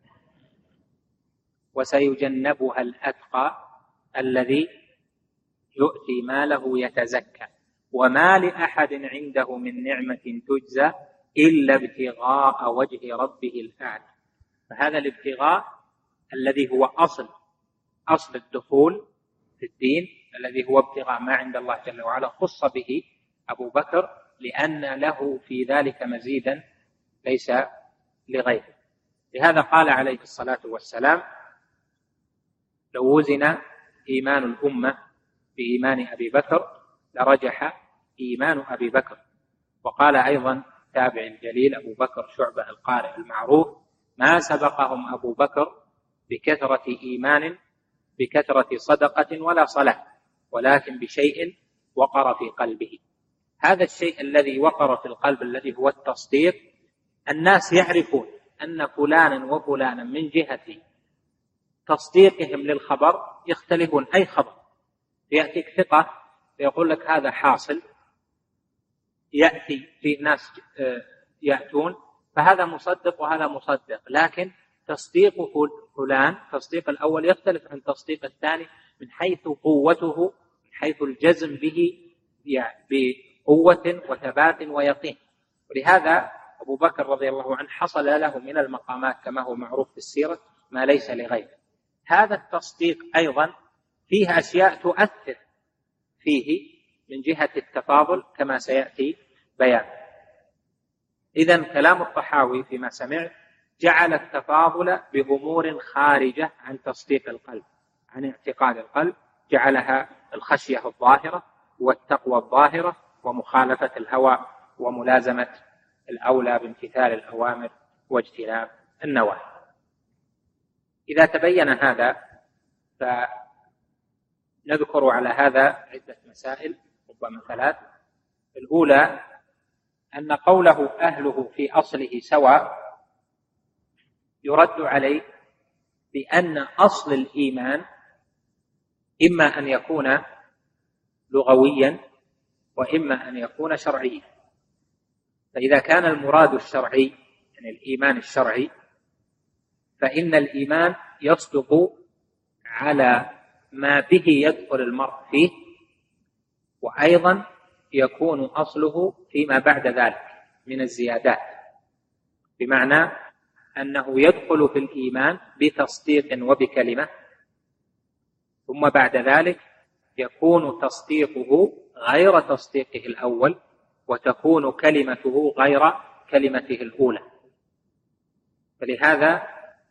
وسيجنبها الأتقى الذي يؤتي ماله يتزكى وما لأحد عنده من نعمة تجزى إلا ابتغاء وجه ربه الأعلى. فهذا الابتغاء الذي هو أصل الدخول في الدين، الذي هو ابتغاء ما عند الله جل وعلا، خص به أبو بكر لأن له في ذلك مزيدا ليس لغيره. لهذا قال عليه الصلاة والسلام: لو وزن إيمان الأمة بإيمان أبي بكر لرجح إيمان أبي بكر. وقال أيضا تابع الجليل أبو بكر شعبة القارئ المعروف: ما سبقهم أبو بكر بكثرة إيمان، بكثرة صدقة ولا صلاة، ولكن بشيء وقر في قلبه. هذا الشيء الذي وقر في القلب الذي هو التصديق، الناس يعرفون أن فلانا وفلانا من جهة تصديقهم للخبر يختلفون. أي خبر يأتيك ثقة فيقول لك هذا حاصل، يأتي في ناس يأتون فهذا مصدق وهذا مصدق، لكن تصديق فلان، تصديق الأول يختلف عن تصديق الثاني من حيث قوته، من حيث الجزم به بقوة وثبات ويقين. ولهذا أبو بكر رضي الله عنه حصل له من المقامات كما هو معروف في السيرة ما ليس لغيره. هذا التصديق أيضا فيه أشياء تؤثر فيه من جهة التفاضل كما سيأتي بيان. إذن كلام الطحاوي فيما سمعت جعل التفاضل بأمور خارجة عن تصديق القلب، عن اعتقاد القلب، جعلها الخشية الظاهرة والتقوى الظاهرة ومخالفة الهوى وملازمة الأولى بامتثال الأوامر واجتناب النواهي. إذا تبين هذا فنذكر على هذا عدة مسائل، ربما 3. الأولى أن قوله أهله في أصله سواء يرد عليه بأن أصل الإيمان إما أن يكون لغويا وإما أن يكون شرعيا. فإذا كان المراد الشرعي يعني الإيمان الشرعي فإن الإيمان يصدق على ما به يدخل المرء فيه، وأيضا يكون أصله فيما بعد ذلك من الزيادات، بمعنى أنه يدخل في الإيمان بتصديق وبكلمة، ثم بعد ذلك يكون تصديقه غير تصديقه الأول، وتكون كلمته غير كلمته الأولى. فلهذا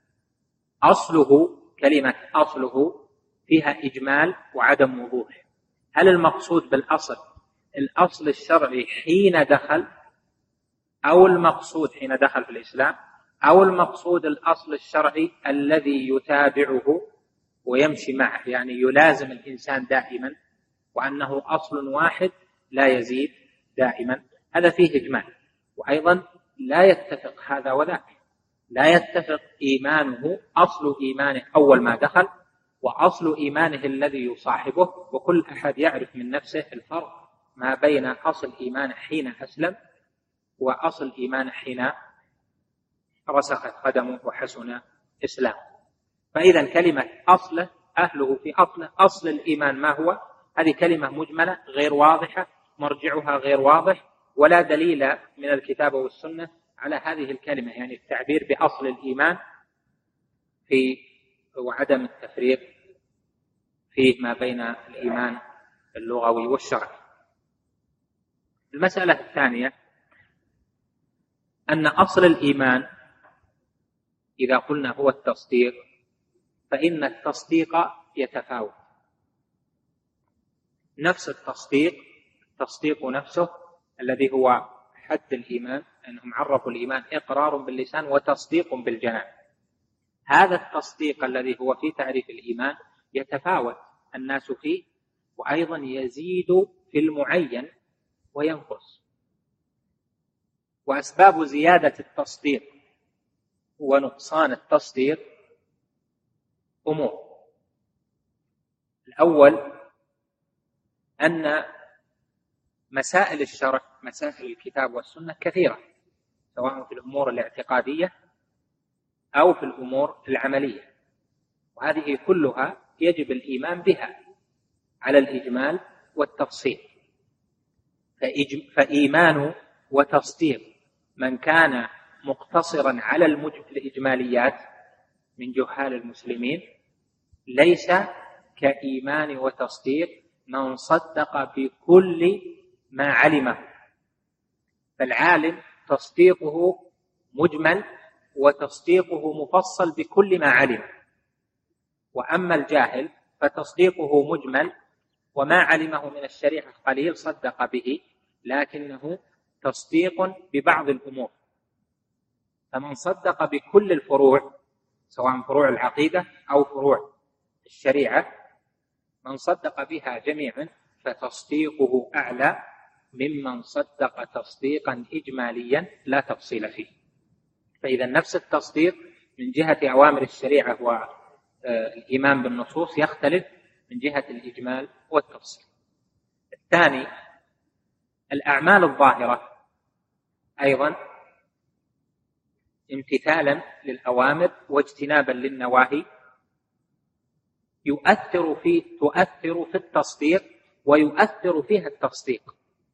أصله، كلمة أصله فيها إجمال وعدم وضوح. هل المقصود بالأصل الأصل الشرعي حين دخل، أو المقصود حين دخل في الإسلام، أو المقصود الأصل الشرعي الذي يتابعه ويمشي معه، يعني يلازم الإنسان دائما، وأنه أصل واحد لا يزيد دائما؟ هذا فيه إجمال. وأيضا لا يتفق هذا وذاك، لا يتفق إيمانه، أصل إيمانه أول ما دخل وأصل إيمانه الذي يصاحبه، وكل أحد يعرف من نفسه الفرق ما بين أصل إيمانه حين أسلم وأصل إيمانه حين رسخت قدمه وحسن إسلامه. فإذا كلمة أصله، أهله في أصله، أصل الإيمان ما هو؟ هذه كلمة مجملة غير واضحة، مرجعها غير واضح، ولا دليل من الكتاب والسنة على هذه الكلمة، يعني التعبير بأصل الإيمان في وعدم التفريق فيه ما بين الإيمان اللغوي والشرعي. المسألة الثانية أن أصل الإيمان إذا قلنا هو التصديق، فإن التصديق يتفاوت. نفس التصديق نفسه الذي هو حد الإيمان، أنهم عرفوا الإيمان إقرار باللسان وتصديق بالجنان. هذا التصديق الذي هو في تعريف الإيمان يتفاوت الناس فيه، وأيضا يزيد في المعين وينقص. وأسباب زيادة التصديق ونقصان التصديق أمور. الأول أن مسائل الشرع، مسائل الكتاب والسنة كثيرة، سواء في الأمور الاعتقادية أو في الأمور العملية، وهذه كلها يجب الإيمان بها على الإجمال والتفصيل. فإيمان وتصديق من كان مقتصرا على الإجماليات من جهال المسلمين ليس كإيمان وتصديق من صدق بكل ما علمه. فالعالم تصديقه مجمل وتصديقه مفصل بكل ما علم، وأما الجاهل فتصديقه مجمل وما علمه من الشريعة قليل صدق به، لكنه تصديق ببعض الأمور. فمن صدق بكل الفروع سواء فروع العقيدة أو فروع الشريعة، من صدق بها جميعا فتصديقه أعلى ممن صدق تصديقا إجماليا لا تفصيل فيه. فإذا نفس التصديق من جهة أوامر الشريعة والإيمان بالنصوص يختلف من جهة الإجمال والتفصيل. الثاني الأعمال الظاهرة أيضا امتثالا للأوامر واجتنابا للنواهي تؤثر في التصديق ويؤثر فيها التصديق.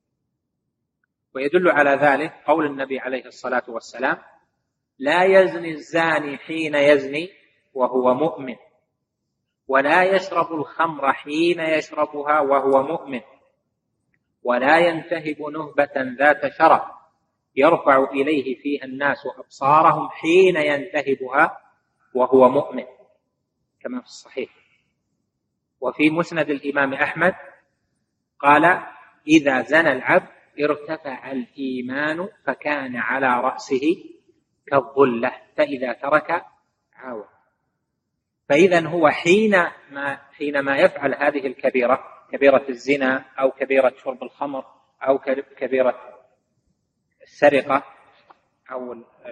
ويدل على ذلك قول النبي عليه الصلاة والسلام: لا يزني الزاني حين يزني وهو مؤمن، ولا يشرب الخمر حين يشربها وهو مؤمن، ولا ينتهب نهبة ذات شرف يرفع إليه فيها الناس أبصارهم حين ينتهبها وهو مؤمن، كما في الصحيح. وفي مسند الإمام أحمد قال: إذا زنى العبد ارتفع الإيمان فكان على رأسه كالظلة فإذا ترك عاود. فإذا هو حينما يفعل هذه الكبيرة، كبيرة الزنا أو كبيرة شرب الخمر أو كبيرة السرقة أو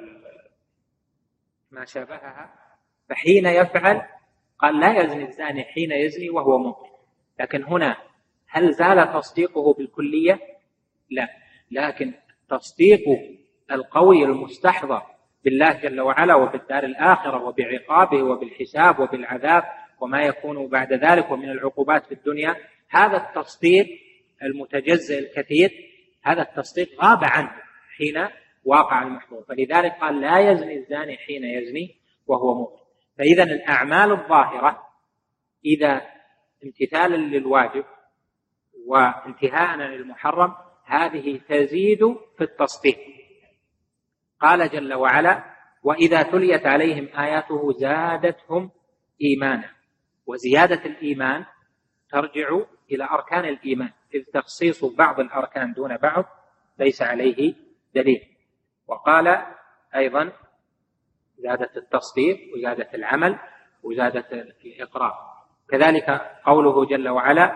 ما شابهها، فحين يفعل قال: لا يزني الزاني حين يزني وهو مؤمن. لكن هنا هل زال تصديقه بالكلية؟ لا، لكن تصديقه القوي المستحضر بالله جل وعلا وبالدار الآخرة وبعقابه وبالحساب وبالعذاب وما يكون بعد ذلك ومن العقوبات في الدنيا، هذا التصديق المتجزئ الكثير، هذا التصديق غاب عنه حين واقع المحظور. فلذلك قال: لا يزني الزاني حين يزني وهو مؤمن. فإذا الأعمال الظاهرة إذا امتثالا للواجب وانتهاء للمحرم هذه تزيد في التصديق. قال جل وعلا: وإذا تليت عليهم آياته زادتهم إيمانا. وزيادة الإيمان ترجع إلى أركان الإيمان، إذ تخصيص بعض الأركان دون بعض ليس عليه دليل. وقال أيضا: زادة التصديق وزادة العمل وزادة الإقرار. كذلك قوله جل وعلا: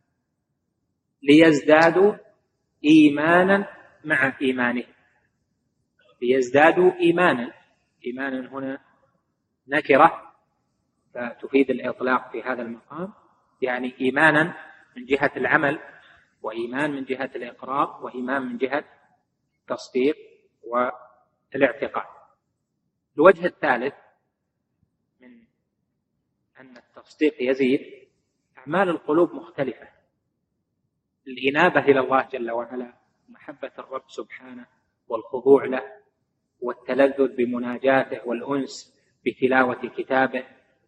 ليزدادوا إيمانا مع إيمانهم. ليزدادوا إيمانا، إيمانا هنا نكرة فتفيد الإطلاق في هذا المقام، يعني إيمانا من جهة العمل، وإيمان من جهة الإقرار، وإيمان من جهة التصديق والاعتقاد. الوجه الثالث من أن التصديق يزيد: أعمال القلوب مختلفة. الإنابة إلى الله جل وعلا، محبة الرب سبحانه والخضوع له والتلذذ بمناجاته والأنس بتلاوة كتابه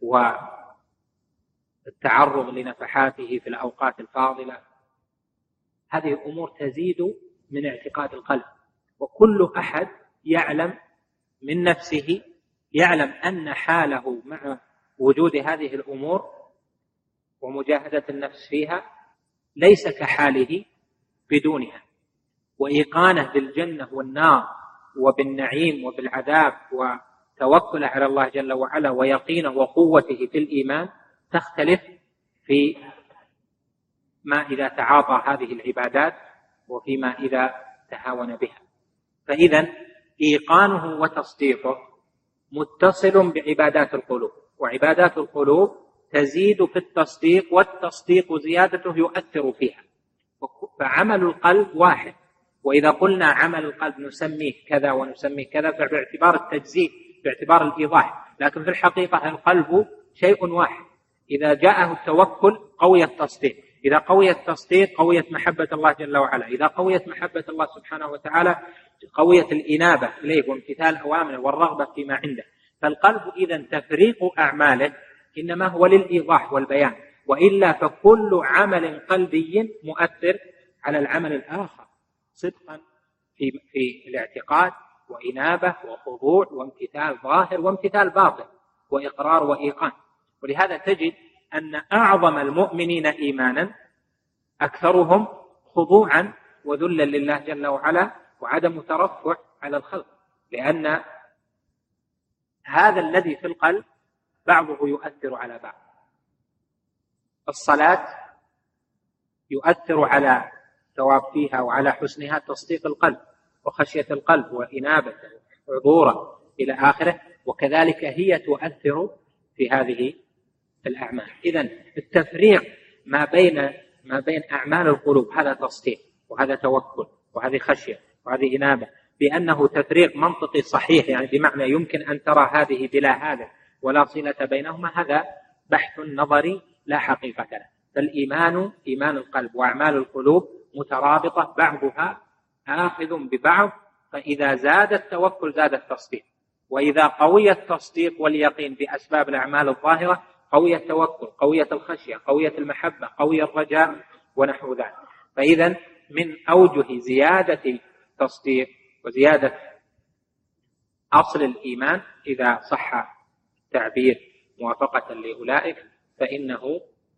والتعرض لنفحاته في الأوقات الفاضلة، هذه الأمور تزيد من اعتقاد القلب. وكل أحد يعلم من نفسه، يعلم أن حاله مع وجود هذه الأمور ومجاهدة النفس فيها ليس كحاله بدونها. وإيقانه بالجنة والنار وبالنعيم وبالعذاب وتوكله على الله جل وعلا ويقينه وقوته في الإيمان تختلف في ما إذا تعاطى هذه العبادات وفيما إذا تهاون بها. فإذا إيقانه وتصديقه متصل بعبادات القلوب، وعبادات القلوب تزيد في التصديق، والتصديق زيادته يؤثر فيها. فعمل القلب واحد، وإذا قلنا عمل القلب نسميه كذا ونسميه كذا فباعتبار التجزيء، باعتبار الإيضاح، لكن في الحقيقة القلب شيء واحد. إذا جاءه التوكل قوي التصديق، إذا قوي التصديق قويت محبة الله جل وعلا، إذا قويت محبة الله سبحانه وتعالى قويت الإنابة إليه وامتثال أوامره والرغبة فيما عنده. فالقلب إذن تفريق أعماله إنما هو للإيضاح والبيان، وإلا فكل عمل قلبي مؤثر على العمل الآخر صدقا في الاعتقاد وإنابة وخضوع وامتثال ظاهر وامتثال باطن وإقرار وإيقان. ولهذا تجد أن أعظم المؤمنين إيمانا أكثرهم خضوعا وذلا لله جل وعلا وعدم ترفع على الخلق، لأن هذا الذي في القلب بعضه يؤثر على بعض. الصلاة يؤثر على ثواب فيها وعلى حسنها تصديق القلب وخشية القلب وإنابته وحضوره إلى آخره، وكذلك هي تؤثر في هذه الأعمال. إذن التفريق ما بين أعمال القلوب هذا تصديق وهذا توكل وهذه خشية وهذه إنابة بأنه تفريق منطقي صحيح، يعني بمعنى يمكن أن ترى هذه بلا هذا ولا صلة بينهما، هذا بحث نظري لا حقيقة له. فالإيمان إيمان القلب وأعمال القلوب مترابطة بعضها آخذ ببعض، فإذا زاد التوكل زاد التصديق، وإذا قوي التصديق واليقين بأسباب الأعمال الظاهرة قوي التوكل، قوية الخشية، قوية المحبة، قوي الرجاء ونحو ذلك. فإذا من أوجه زيادة التصديق وزيادة أصل الإيمان إذا صح التعبير موافقة لأولئك فإنه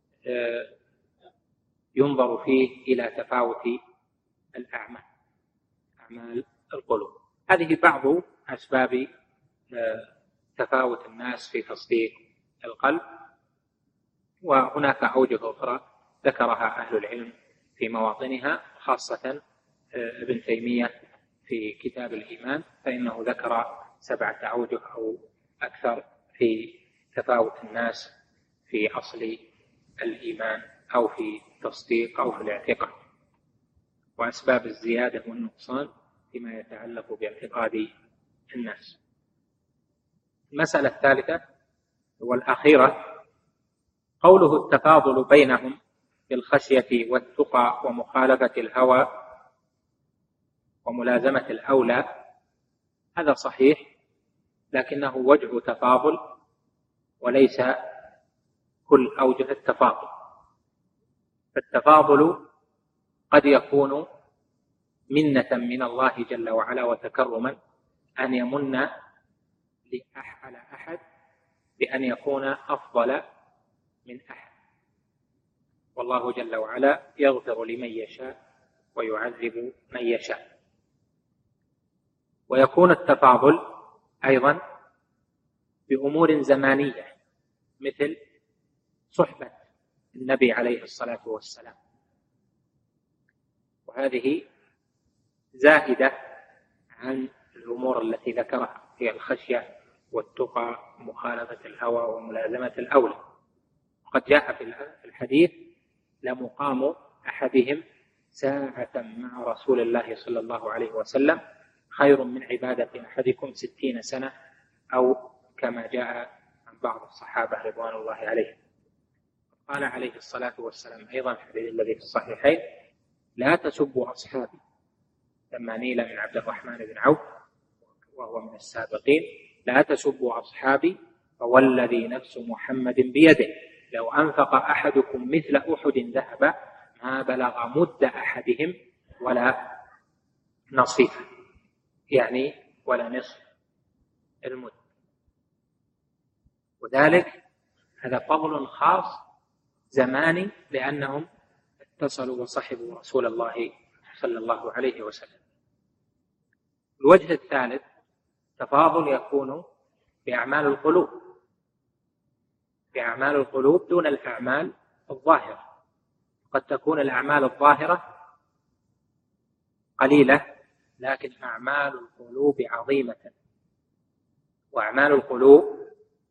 ينظر فيه إلى تفاوت الأعمال، أعمال القلوب. هذه بعض أسباب تفاوت الناس في تصديق القلب، وهناك أوجه أخرى ذكرها أهل العلم في مواطنها، خاصة ابن تيمية في كتاب الإيمان، فإنه ذكر 7 أوجه أو أكثر في تفاوت الناس في أصل الإيمان أو في التصديق أو في الاعتقاد، وأسباب الزيادة والنقصان فيما يتعلق باعتقاد الناس. المسألة الثالثة والأخيرة قوله التفاضل بينهم في الخشية والتقى ومخالفة الهوى وملازمة الأولى، هذا صحيح، لكنه وجه تفاضل وليس كل أوجه التفاضل. فالتفاضل قد يكون منة من الله جل وعلا وتكرما، أن يمن على أحد بأن يكون أفضل من أحد، والله جل وعلا يغفر لمن يشاء ويعذب من يشاء. ويكون التفاضل أيضا بأمور زمانية مثل صحبة النبي عليه الصلاة والسلام، وهذه زائدة عن الأمور التي ذكرها هي الخشية والتقى ومخالفة الهوى وملازمة الأولى. وقد جاء في الحديث لمقام أحدهم ساعة مع رسول الله صلى الله عليه وسلم خير من عبادة أحدكم 60 سنة، أو كما جاء عن بعض الصحابة رضوان الله عليهم. قال عليه الصلاة والسلام أيضا الحديث الذي في الصحيحين: لا تسبوا أصحابي، لما نيل من عبد الرحمن بن عوف وهو من السابقين: لا تسبوا أصحابي فوالذي نفس محمد بيده لو أنفق أحدكم مثل أحد ذهبا ما بلغ مد أحدهم ولا نصيفه، يعني ولا نصف المد. وذلك هذا فضل خاص زماني لأنهم اتصلوا وصحبوا رسول الله صلى الله عليه وسلم. الوجه الثالث تفاضل يكون بأعمال القلوب، بأعمال القلوب دون الأعمال الظاهرة. قد تكون الأعمال الظاهرة قليلة لكن أعمال القلوب عظيمة، وأعمال القلوب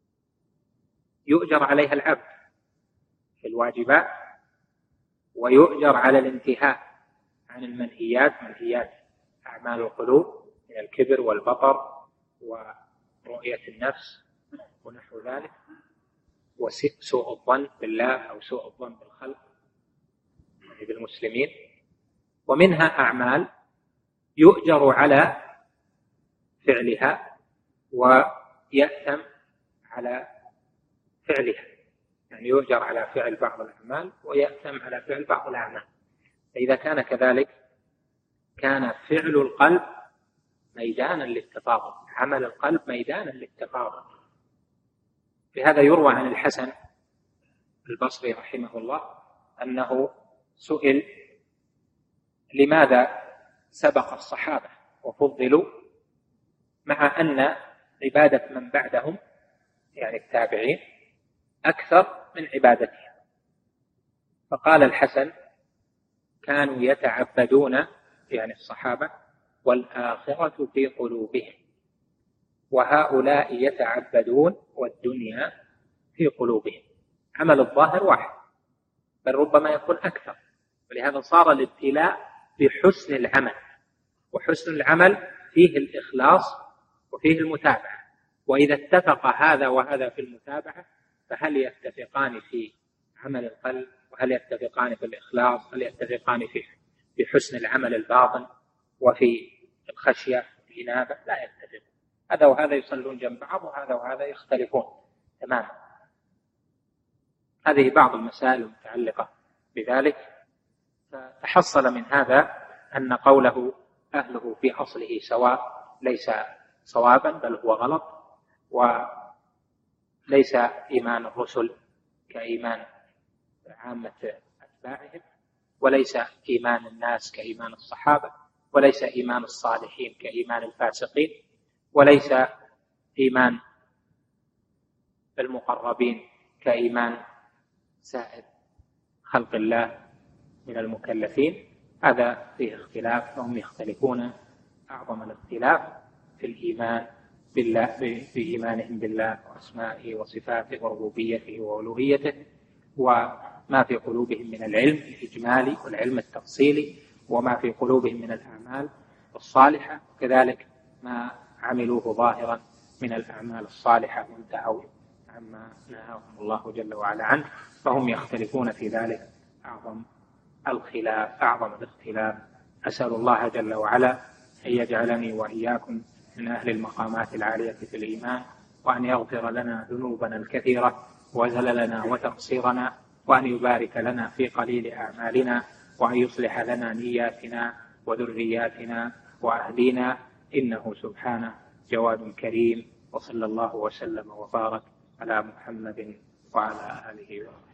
يؤجر عليها العبد في الواجبات ويؤجر على الانتهاء عن المنهيات، منهيات أعمال القلوب من الكبر والبطر ورؤية النفس ونحو ذلك، وسوء الظن بالله أو سوء الظن بالخلق بالمسلمين. ومنها أعمال يؤجر على فعلها ويأثم على فعلها، يعني يؤجر على فعل بعض الأعمال ويأثم على فعل بعض الأعمال. فإذا كان كذلك كان فعل القلب ميدانا للتفاضل، عمل القلب ميدانا للتفاضل. لهذا يروى عن الحسن البصري رحمه الله أنه سئل: لماذا سبق الصحابة وفضلوا مع أن عبادة من بعدهم يعني التابعين أكثر من عبادتهم؟ فقال الحسن: كانوا يتعبدون يعني الصحابة والآخرة في قلوبهم، وهؤلاء يتعبدون والدنيا في قلوبهم. عمل الظاهر واحد بل ربما يكون أكثر، ولهذا صار الابتلاء بحسن العمل، وحسن العمل فيه الإخلاص وفيه المتابعة. وإذا اتفق هذا وهذا في المتابعة فهل يتفقان في عمل القلب؟ وهل يتفقان في الإخلاص؟ هل يتفقان في حسن العمل الباطن وفي الخشية والإنابة؟ لا يتفق. هذا وهذا يصلون جنب بعض، وهذا وهذا يختلفون تماما. هذه بعض المسائل المتعلقة بذلك. فتحصل من هذا أن قوله أهله في أصله سواء ليس صوابا، بل هو غلط، وليس إيمان الرسل كإيمان عامة أتباعهم، وليس إيمان الناس كإيمان الصحابة، وليس إيمان الصالحين كإيمان الفاسقين، وليس إيمان المقربين كإيمان سائر خلق الله من المكلفين. هذا فيه اختلاف، فهم يختلفون أعظم الاختلاف في الإيمان بالله، في إيمانهم بالله وأسمائه وصفاته وربوبيته وألوهيته، وما في قلوبهم من العلم الإجمالي والعلم التفصيلي، وما في قلوبهم من الأعمال الصالحة، وكذلك ما عملوه ظاهرا من الأعمال الصالحة وانتهوا عما نهاهم الله جل وعلا عنه. فهم يختلفون في ذلك أعظم الاختلاف. أسأل الله جل وعلا أن يجعلني وإياكم من أهل المقامات العالية في الإيمان، وأن يغفر لنا ذنوبنا الكثيرة وزللنا وتقصيرنا، وأن يبارك لنا في قليل أعمالنا، وأن يصلح لنا نياتنا وذرياتنا وأهلينا، إنه سبحانه جواد كريم. وصلى الله وسلم وبارك على محمد وعلى آله وصحبه.